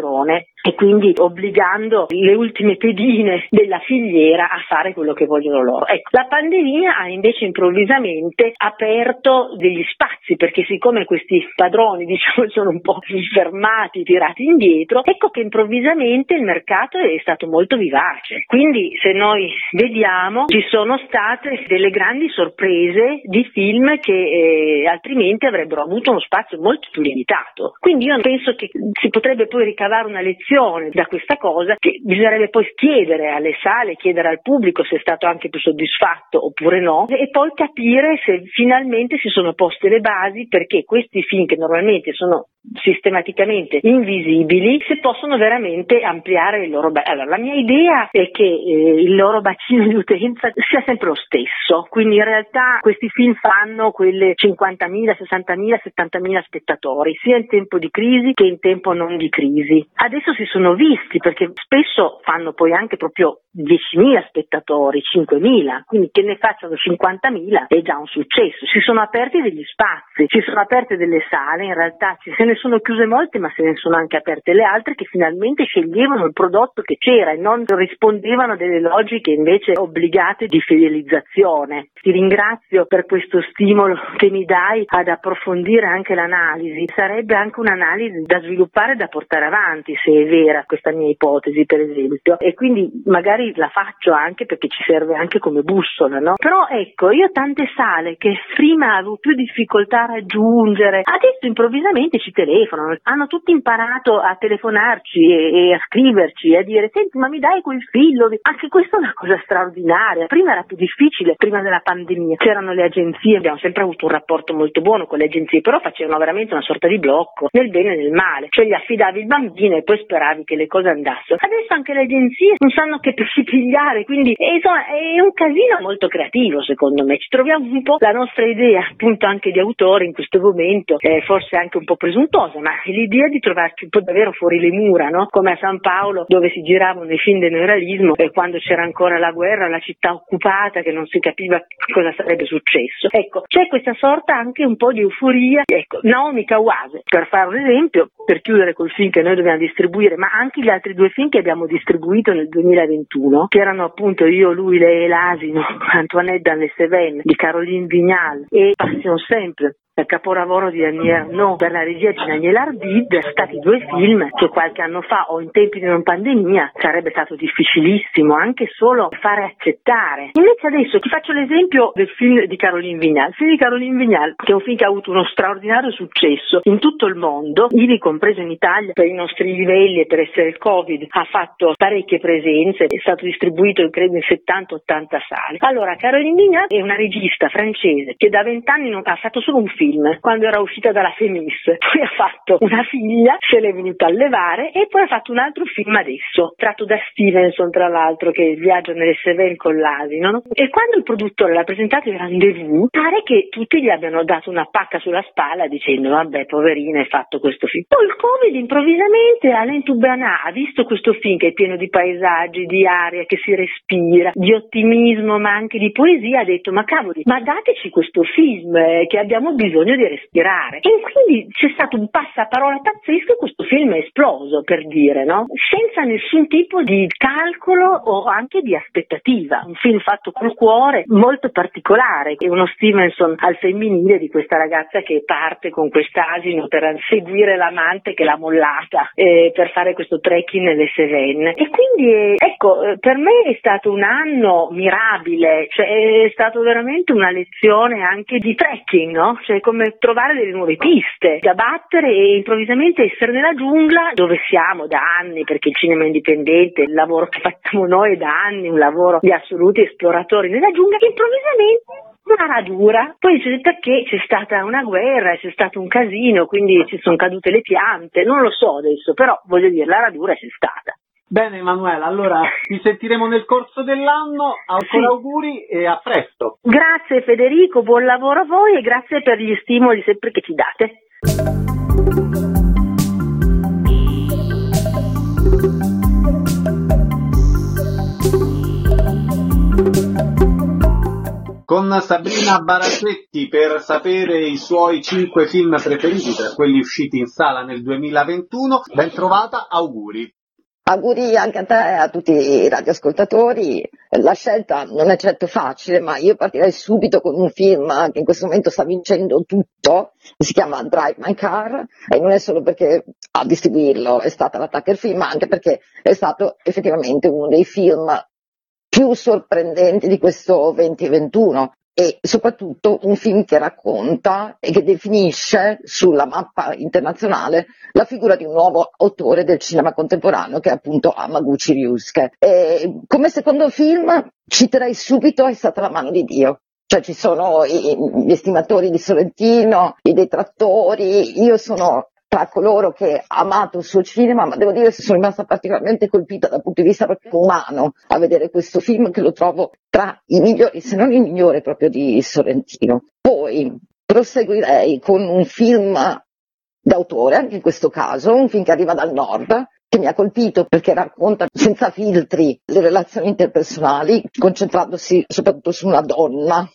padrone e quindi obbligando le ultime pedine della filiera a fare quello che vogliono loro. Ecco, la pandemia ha invece improvvisamente aperto degli spazi, perché siccome questi padroni, diciamo, sono un po' fermati, tirati indietro, ecco che improvvisamente il mercato è stato molto vivace. Quindi se noi vediamo, ci sono state delle grandi sorprese di film che altrimenti avrebbero avuto uno spazio molto più limitato. Quindi io penso che si potrebbe poi ricavare una lezione da questa cosa, che bisognerebbe poi chiedere alle sale, chiedere al pubblico se è stato anche più soddisfatto oppure no, e poi capire se finalmente si sono poste le basi perché questi film, che normalmente sono sistematicamente invisibili, se possono veramente ampliare il loro bacino. Allora, la mia idea è che il loro bacino di utenza sia sempre lo stesso, quindi in realtà questi film fanno quelle 50.000, 60.000, 70.000 spettatori, sia in tempo di crisi che in tempo non di crisi. Adesso si sono visti, perché spesso fanno poi anche proprio 10.000 spettatori, 5.000, quindi che ne facciano 50.000 è già un successo. Si sono aperti degli spazi, si sono aperte delle sale, in realtà se ne sono chiuse molte, ma se ne sono anche aperte le altre che finalmente sceglievano il prodotto che c'era e non rispondevano a delle logiche invece obbligate di fidelizzazione. Ti ringrazio per questo stimolo che mi dai ad approfondire anche l'analisi. Sarebbe anche un'analisi da sviluppare e da portare avanti, se è vera questa mia ipotesi, per esempio, e quindi magari la faccio anche perché ci serve anche come bussola, no? Però ecco, io tante sale che prima avevo più difficoltà a raggiungere, adesso improvvisamente ci telefonano, hanno tutti imparato a telefonarci e a scriverci e a dire: senti, ma mi dai quel filo? Anche questa è una cosa straordinaria. Prima era più difficile, prima della pandemia c'erano le agenzie, abbiamo sempre avuto un rapporto molto buono con le agenzie, però facevano veramente una sorta di blocco nel bene e nel male, cioè gli affidavi il bambino e poi speravi che le cose andassero. Adesso anche le agenzie non sanno che pesci pigliare, quindi insomma è un casino molto creativo, secondo me. Ci troviamo un po' la nostra idea, appunto, anche di autori in questo momento, forse anche un po' presuntuosa, ma l'idea di trovarci un po' davvero fuori le mura, no? Come a San Paolo, dove si giravano i film del neorealismo e quando c'era ancora la guerra, la città occupata, che non si capiva cosa sarebbe successo. Ecco, c'è questa sorta anche un po' di euforia. Ecco, Naomi Kawase, per fare un esempio, per chiudere col film che noi dobbiamo distribuire, ma anche gli altri 2 film che abbiamo distribuito nel 2021, che erano appunto Io, lui, lei e l'asino, Antoinette dans les Cévennes di Caroline Vignal e Passion Simple, il capolavoro di Daniel Arnaud per la regia di Daniel Ardid, sono stati 2 film che qualche anno fa o in tempi di non pandemia sarebbe stato difficilissimo anche solo fare accettare. Invece adesso ti faccio l'esempio del film di Caroline Vignal. Il film di Caroline Vignal, che è un film che ha avuto uno straordinario successo in tutto il mondo, ivi compreso in Italia, per i nostri livelli e per essere il Covid, ha fatto parecchie presenze, è stato distribuito credo in 70-80 sale. Allora, Caroline Vignal è una regista francese che da 20 anni non ha fatto solo un film. Quando era uscita dalla Femis, poi ha fatto una figlia, se l'è venuta a levare, e poi ha fatto un altro film adesso, tratto da Stevenson tra l'altro, che è Il viaggio nelle Cévennes con l'asino, no? E quando il produttore l'ha presentato in Rendezvous, pare che tutti gli abbiano dato una pacca sulla spalla dicendo: vabbè, poverina, hai fatto questo film. Poi il Covid improvvisamente Alain Toubana ha visto questo film che è pieno di paesaggi, di aria che si respira, di ottimismo ma anche di poesia, ha detto: ma cavoli, ma dateci questo film che abbiamo bisogno di respirare. E quindi c'è stato un passaparola pazzesco e questo film è esploso, per dire, no? Senza nessun tipo di calcolo o anche di aspettativa. Un film fatto col cuore, molto particolare, è uno Stevenson al femminile di questa ragazza che parte con quest'asino per seguire l'amante che l'ha mollata per fare questo trekking nelle Cévennes. E quindi ecco, per me è stato un anno mirabile, cioè è stato veramente una lezione anche di trekking, no? Cioè come trovare delle nuove piste da battere e improvvisamente essere nella giungla dove siamo da anni, perché il cinema indipendente, il lavoro che facciamo noi è da anni, un lavoro di assoluti esploratori nella giungla, che improvvisamente una radura, poi perché c'è stata una guerra, c'è stato un casino, quindi ci sono cadute le piante, non lo so adesso, però voglio dire, la radura c'è stata. Bene Emanuela, allora ci sentiremo nel corso dell'anno, ancora auguri e a presto. Grazie Federico, buon lavoro a voi e grazie per gli stimoli sempre che ci date. Con con Sabrina Baracetti per sapere i suoi 5 film preferiti tra quelli usciti in sala nel 2021. Ben trovata, auguri. Auguri anche a te e a tutti i radioascoltatori. La scelta non è certo facile, ma io partirei subito con un film che in questo momento sta vincendo tutto, si chiama Drive My Car, e non è solo perché a distribuirlo è stata la Tucker Film, ma anche perché è stato effettivamente uno dei film più sorprendenti di questo 2021. E soprattutto un film che racconta e che definisce sulla mappa internazionale la figura di un nuovo autore del cinema contemporaneo che è appunto Hamaguchi Ryusuke. E come secondo film citerei subito È stata la mano di Dio. Cioè ci sono gli estimatori di Sorrentino, i detrattori, io sono tra coloro che ha amato il suo cinema, ma devo dire che sono rimasta particolarmente colpita dal punto di vista proprio umano a vedere questo film, che lo trovo tra i migliori, se non il migliore proprio di Sorrentino. Poi proseguirei con un film d'autore, anche in questo caso, un film che arriva dal nord, che mi ha colpito perché racconta senza filtri le relazioni interpersonali, concentrandosi soprattutto su una donna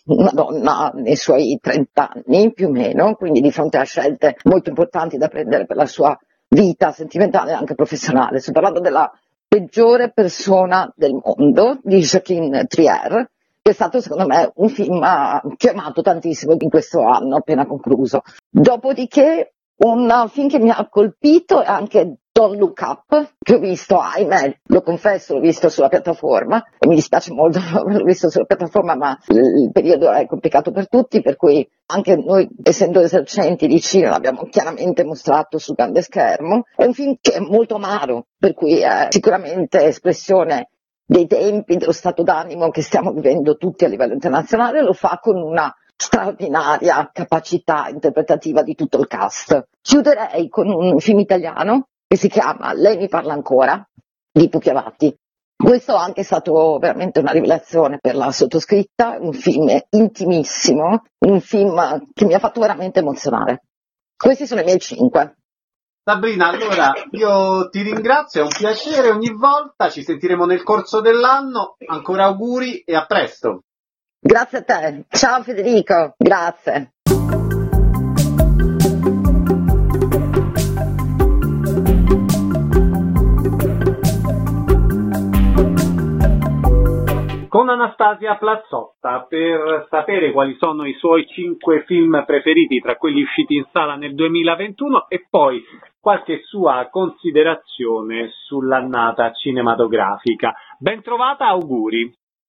nei suoi 30 anni più o meno, quindi di fronte a scelte molto importanti da prendere per la sua vita sentimentale e anche professionale. Sto parlando della peggiore persona del mondo di Joaquin Trier, che è stato secondo me un film che ho amato tantissimo in questo anno appena concluso. Dopodiché un film che mi ha colpito è anche Don't Look Up, che ho visto, ahimè, lo confesso, l'ho visto sulla piattaforma e mi dispiace molto averlo visto sulla piattaforma, ma il periodo è complicato per tutti, per cui anche noi, essendo esercenti di cinema, l'abbiamo chiaramente mostrato sul grande schermo. È un film che è molto amaro, per cui è sicuramente espressione dei tempi, dello stato d'animo che stiamo vivendo tutti a livello internazionale, lo fa con una straordinaria capacità interpretativa di tutto il cast. Chiuderei con un film italiano che si chiama Lei mi parla ancora, di Pupi Avati. Questo è anche stato veramente una rivelazione per la sottoscritta, un film intimissimo, un film che mi ha fatto veramente emozionare. Questi sono i miei 5. Sabrina, allora io ti ringrazio, è un piacere ogni volta, ci sentiremo nel corso dell'anno, ancora auguri e a presto. Grazie a te, ciao Federico, grazie. Con Anastasia Plazzotta per sapere quali sono i suoi 5 film preferiti tra quelli usciti in sala nel 2021 e poi qualche sua considerazione sull'annata cinematografica. Ben trovata, auguri.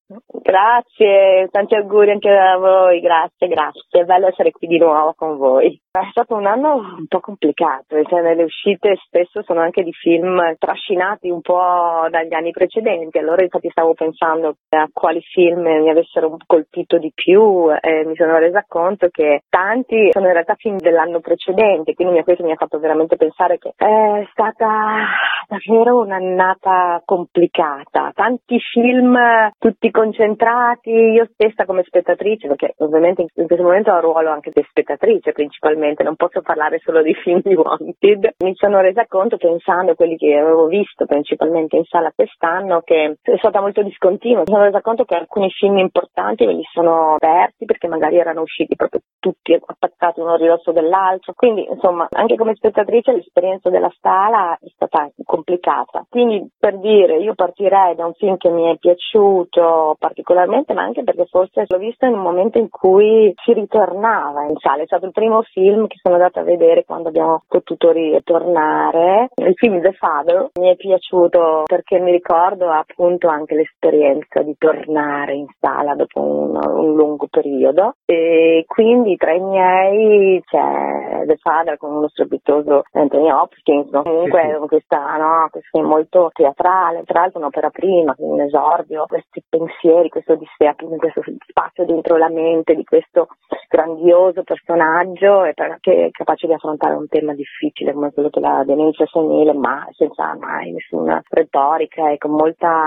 Grazie, tanti auguri anche a voi, grazie, è bello essere qui di nuovo con voi. È stato un anno un po' complicato, cioè le uscite spesso sono anche di film trascinati un po' dagli anni precedenti, allora infatti stavo pensando a quali film mi avessero colpito di più e mi sono resa conto che tanti sono in realtà film dell'anno precedente, quindi questo mi ha fatto veramente pensare che è stata davvero un'annata complicata, tanti film tutti concentrati, io stessa come spettatrice, perché ovviamente in questo momento ho un ruolo anche di spettatrice principalmente, non posso parlare solo di film di Wanted, mi sono resa conto pensando a quelli che avevo visto principalmente in sala quest'anno che è stata molto discontinua, mi sono resa conto che alcuni film importanti me li sono persi perché magari erano usciti proprio tutti attaccati uno a ridosso dell'altro, quindi insomma anche come spettatrice l'esperienza della sala è stata complicata, quindi per dire io partirei da un film che mi è piaciuto particolarmente, ma anche perché forse l'ho visto in un momento in cui si ritornava in sala, è stato il primo film che sono andata a vedere quando abbiamo potuto ritornare, il film The Father. Mi è piaciuto perché mi ricordo appunto anche l'esperienza di tornare in sala dopo un lungo periodo, e quindi tra i miei c'è The Father con uno strepitoso Anthony Hopkins, no? Comunque questo film molto teatrale, tra l'altro un'opera prima, quindi un esordio, questi pensieri, questo odissea, questo spazio dentro la mente di questo grandioso personaggio e che è capace di affrontare un tema difficile come quello della demenza senile, ma senza mai nessuna retorica e con molta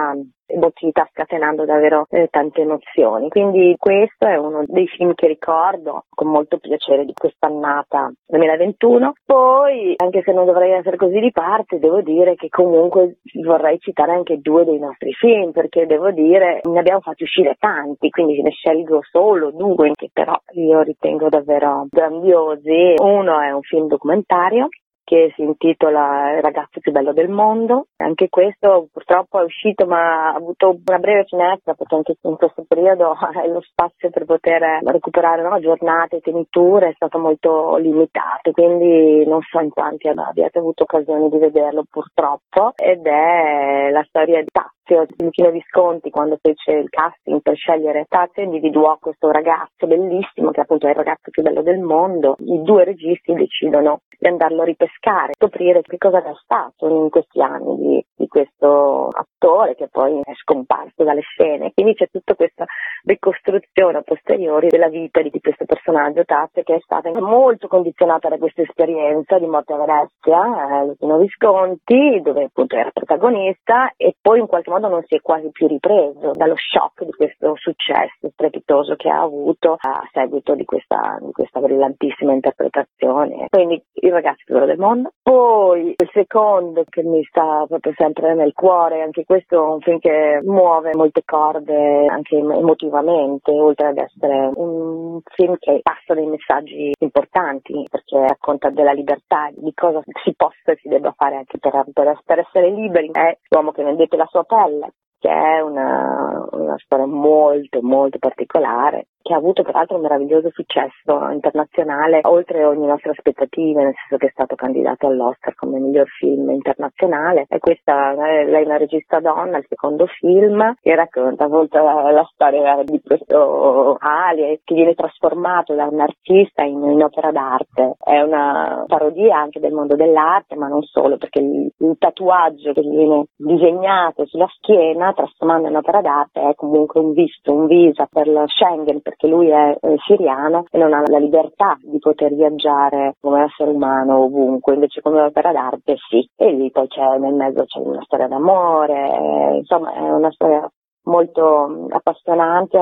emotività, scatenando davvero tante emozioni. Quindi questo è uno dei film che ricordo con molto piacere di quest'annata 2021. Poi, anche se non dovrei essere così di parte, devo dire che comunque vorrei citare anche 2 dei nostri film, perché devo dire ne abbiamo fatti uscire tanti, quindi ne scelgo solo 2 che però io ritengo davvero grandiosi. Uno è un film documentario che si intitola Il ragazzo più bello del mondo. Anche questo purtroppo è uscito, ma ha avuto una breve finestra, perché anche in questo periodo lo spazio per poter recuperare giornate e teniture è stato molto limitato, quindi non so in quanti abbiate avuto occasione di vederlo purtroppo, ed è la storia di Tazio, di Luchino Visconti. Quando fece il casting per scegliere Tazio individuò questo ragazzo bellissimo che appunto è il ragazzo più bello del mondo. I 2 registi decidono di andarlo a ripescare, scoprire che cosa era stato in questi anni di questo attore che poi è scomparso dalle scene. Quindi c'è tutta questa ricostruzione a posteriori della vita di questo personaggio Tazio, che è stata molto condizionata da questa esperienza di Morte a Venezia, Luchino Visconti, dove appunto era protagonista, e poi in qualche modo non si è quasi più ripreso dallo shock di questo successo strepitoso che ha avuto a seguito di questa brillantissima interpretazione. Quindi Il ragazzo più bello del mondo. Poi il secondo che mi sta proprio sempre nel cuore, anche questo è un film che muove molte corde anche emotivamente, oltre ad essere un film che passa dei messaggi importanti, perché racconta della libertà, di cosa si possa e si debba fare anche per essere liberi. È l'uomo che vendette la sua pelle, che è una storia molto molto particolare, che ha avuto peraltro un meraviglioso successo internazionale oltre ogni nostra aspettativa, nel senso che è stato candidato all'Oscar come miglior film internazionale. E questa, lei è una regista donna, il secondo film, che racconta la storia di questo Ali che viene trasformato da un artista in opera d'arte. È una parodia anche del mondo dell'arte, ma non solo, perché il tatuaggio che viene disegnato sulla schiena, trasformando in opera d'arte, è comunque un visa per la Schengen, perché lui è siriano e non ha la libertà di poter viaggiare come essere umano ovunque, invece come opera d'arte sì. E lì poi nel mezzo c'è una storia d'amore, insomma è una storia molto appassionante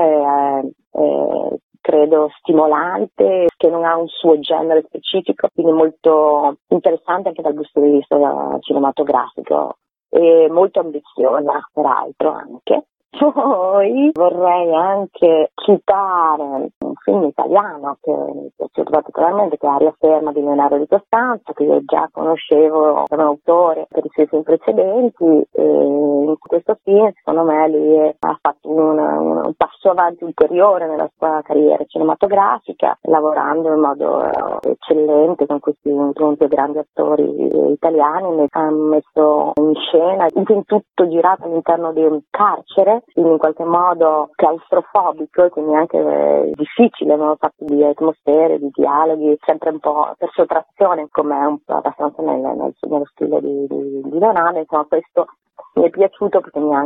e credo stimolante, che non ha un suo genere specifico, quindi molto interessante anche dal punto di vista cinematografico e molto ambiziosa peraltro anche. Poi vorrei anche citare un film italiano che mi è piaciuto particolarmente, che è Aria ferma di Leonardo Di Costanzo, che io già conoscevo come autore per i suoi film precedenti, e in questo film secondo me lui ha fatto un passo avanti ulteriore nella sua carriera cinematografica, lavorando in modo eccellente con questi due grandi attori italiani. Ha messo in scena un film tutto girato all'interno di un carcere, quindi in qualche modo claustrofobico e quindi anche difficile, fatto di atmosfere, di dialoghi, sempre un po' per sottrazione, come è un po' abbastanza nello stile di Leonardo. Insomma, questo mi è piaciuto perché mi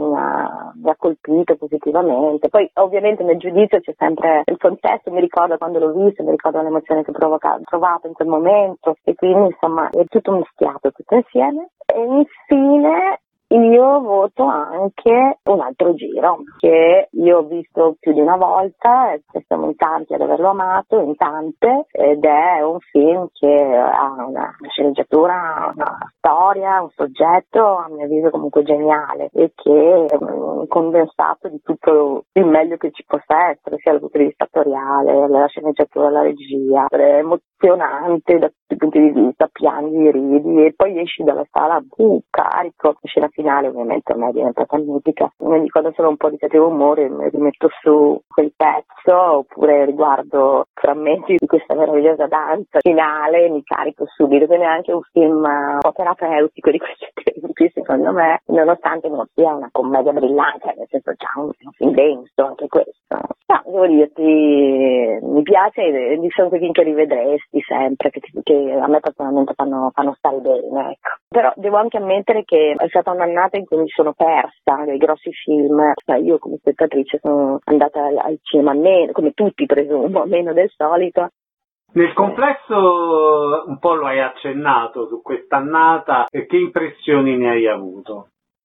ha colpito positivamente. Poi ovviamente nel giudizio c'è sempre il contesto, mi ricordo quando l'ho visto, mi ricordo l'emozione che ho provato in quel momento, e quindi insomma è tutto mischiato, tutto insieme. E infine io voto anche Un altro giro, che io ho visto più di una volta, e siamo in tanti ad averlo amato, in tante, ed è un film che ha una sceneggiatura, una storia, un soggetto a mio avviso comunque geniale, e che è un condensato di tutto il meglio che ci possa essere, sia dal punto di vista attoriale, la sceneggiatura, la regia, è emozionante da tutti i punti di vista, piangi, ridi, e poi esci dalla sala carico. La scena finale ovviamente ormai è diventata mitica, quindi quando sono un po' di cattivo umore mi rimetto su quel pezzo, oppure riguardo frammenti di questa meravigliosa danza finale, mi carico subito. Quindi è anche un film un po' terapeutico di questi tempi, secondo me, nonostante non sia una commedia brillante, nel senso c'è un film denso anche questo. No, devo dirti, mi piace, e sono quei film che rivedresti sempre, che a me personalmente fanno stare bene, ecco. Però devo anche ammettere che è stata un'annata in cui mi sono persa dei grossi film. Io come spettatrice sono andata al cinema meno, come tutti presumo, meno del solito. Nel complesso un po' lo hai accennato su quest'annata, e che impressioni ne hai avuto?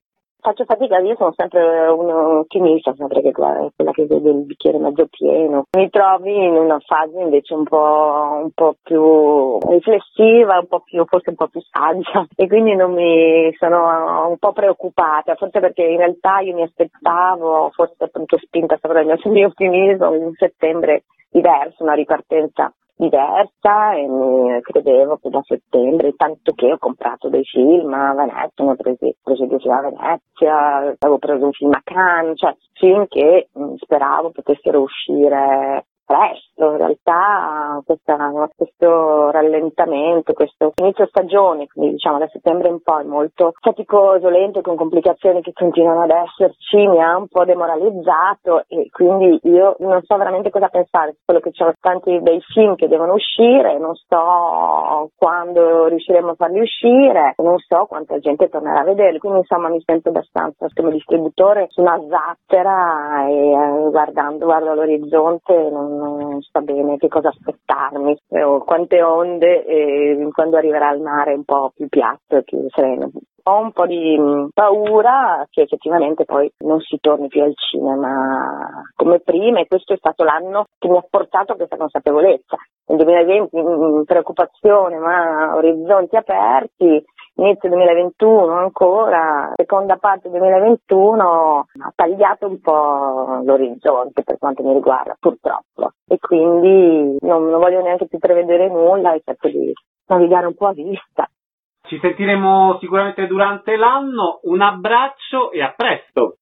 faccio fatica, io sono sempre un ottimista, sempre che quella che vede il bicchiere mezzo pieno. Mi trovi in una fase invece un po' più riflessiva, forse un po' più saggia, e quindi non mi sono un po' preoccupata, forse perché in realtà io mi aspettavo, forse appunto spinta sopra il mio ottimismo, in settembre diverso, una ripartenza diversa, e mi credevo che da settembre, tanto che ho comprato dei film a Venezia, ne ho preso 2 film a Venezia, avevo preso un film a Cannes, cioè film che speravo potessero uscire presto. In realtà questo rallentamento, questo inizio stagione, quindi diciamo da settembre in poi molto faticoso, lento, con complicazioni che continuano ad esserci, mi ha un po' demoralizzato, e quindi io non so veramente cosa pensare, quello che ci sono tanti bei film che devono uscire, non so quando riusciremo a farli uscire, non so quanta gente tornerà a vederli, quindi insomma mi sento abbastanza come distributore su una zattera, e guardo all'orizzonte non sto bene che cosa aspettarmi, o quante onde, quando arriverà al mare un po' più piatto e più sereno. Ho un po' di paura che effettivamente poi non si torni più al cinema come prima, e questo è stato l'anno che mi ha portato a questa consapevolezza. Nel 2020 preoccupazione, ma orizzonti aperti. Inizio 2021 ancora, seconda parte 2021 ha tagliato un po' l'orizzonte per quanto mi riguarda, purtroppo, e quindi non voglio neanche più prevedere nulla e cerco di navigare un po' a vista. Ci sentiremo sicuramente durante l'anno, un abbraccio e a presto!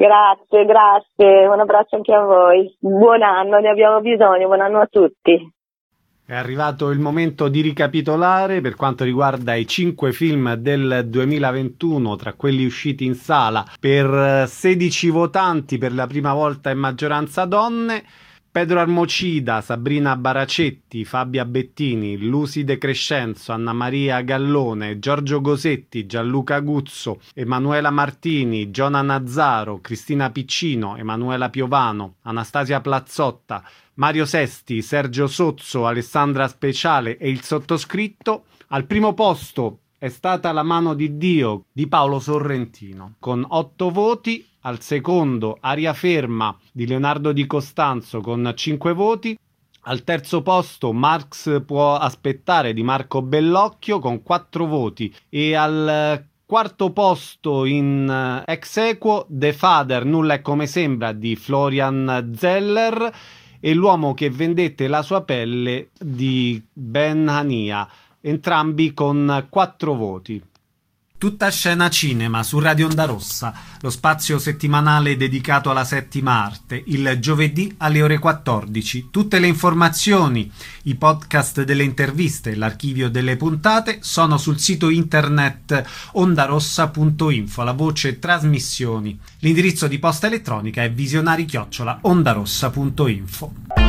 Grazie, un abbraccio anche a voi, buon anno, ne abbiamo bisogno, buon anno a tutti. È arrivato il momento di ricapitolare per quanto riguarda i 5 film del 2021, tra quelli usciti in sala. Per 16 votanti, per la prima volta in maggioranza donne: Pedro Armocida, Sabrina Baracetti, Fabia Bettini, Lucy De Crescenzo, Anna Maria Gallone, Giorgio Gosetti, Gianluca Guzzo, Emanuela Martini, Giona Nazzaro, Cristina Piccino, Emanuela Piovano, Anastasia Plazzotta, Mario Sesti, Sergio Sozzo, Alessandra Speciale e il sottoscritto. Al primo posto è stata La mano di Dio di Paolo Sorrentino con 8 voti. Al secondo Aria ferma di Leonardo Di Costanzo con 5 voti. Al terzo posto Marx può aspettare di Marco Bellocchio con 4 voti. E al quarto posto in ex aequo The Father, nulla è come sembra di Florian Zeller, e L'uomo che vendette la sua pelle di Ben Hania, entrambi con 4 voti. Tutta scena cinema su Radio Onda Rossa, lo spazio settimanale dedicato alla settima arte, il giovedì alle ore 14. Tutte le informazioni, i podcast delle interviste e l'archivio delle puntate sono sul sito internet ondarossa.info, la voce trasmissioni. L'indirizzo di posta elettronica è visionari@ondarossa.info.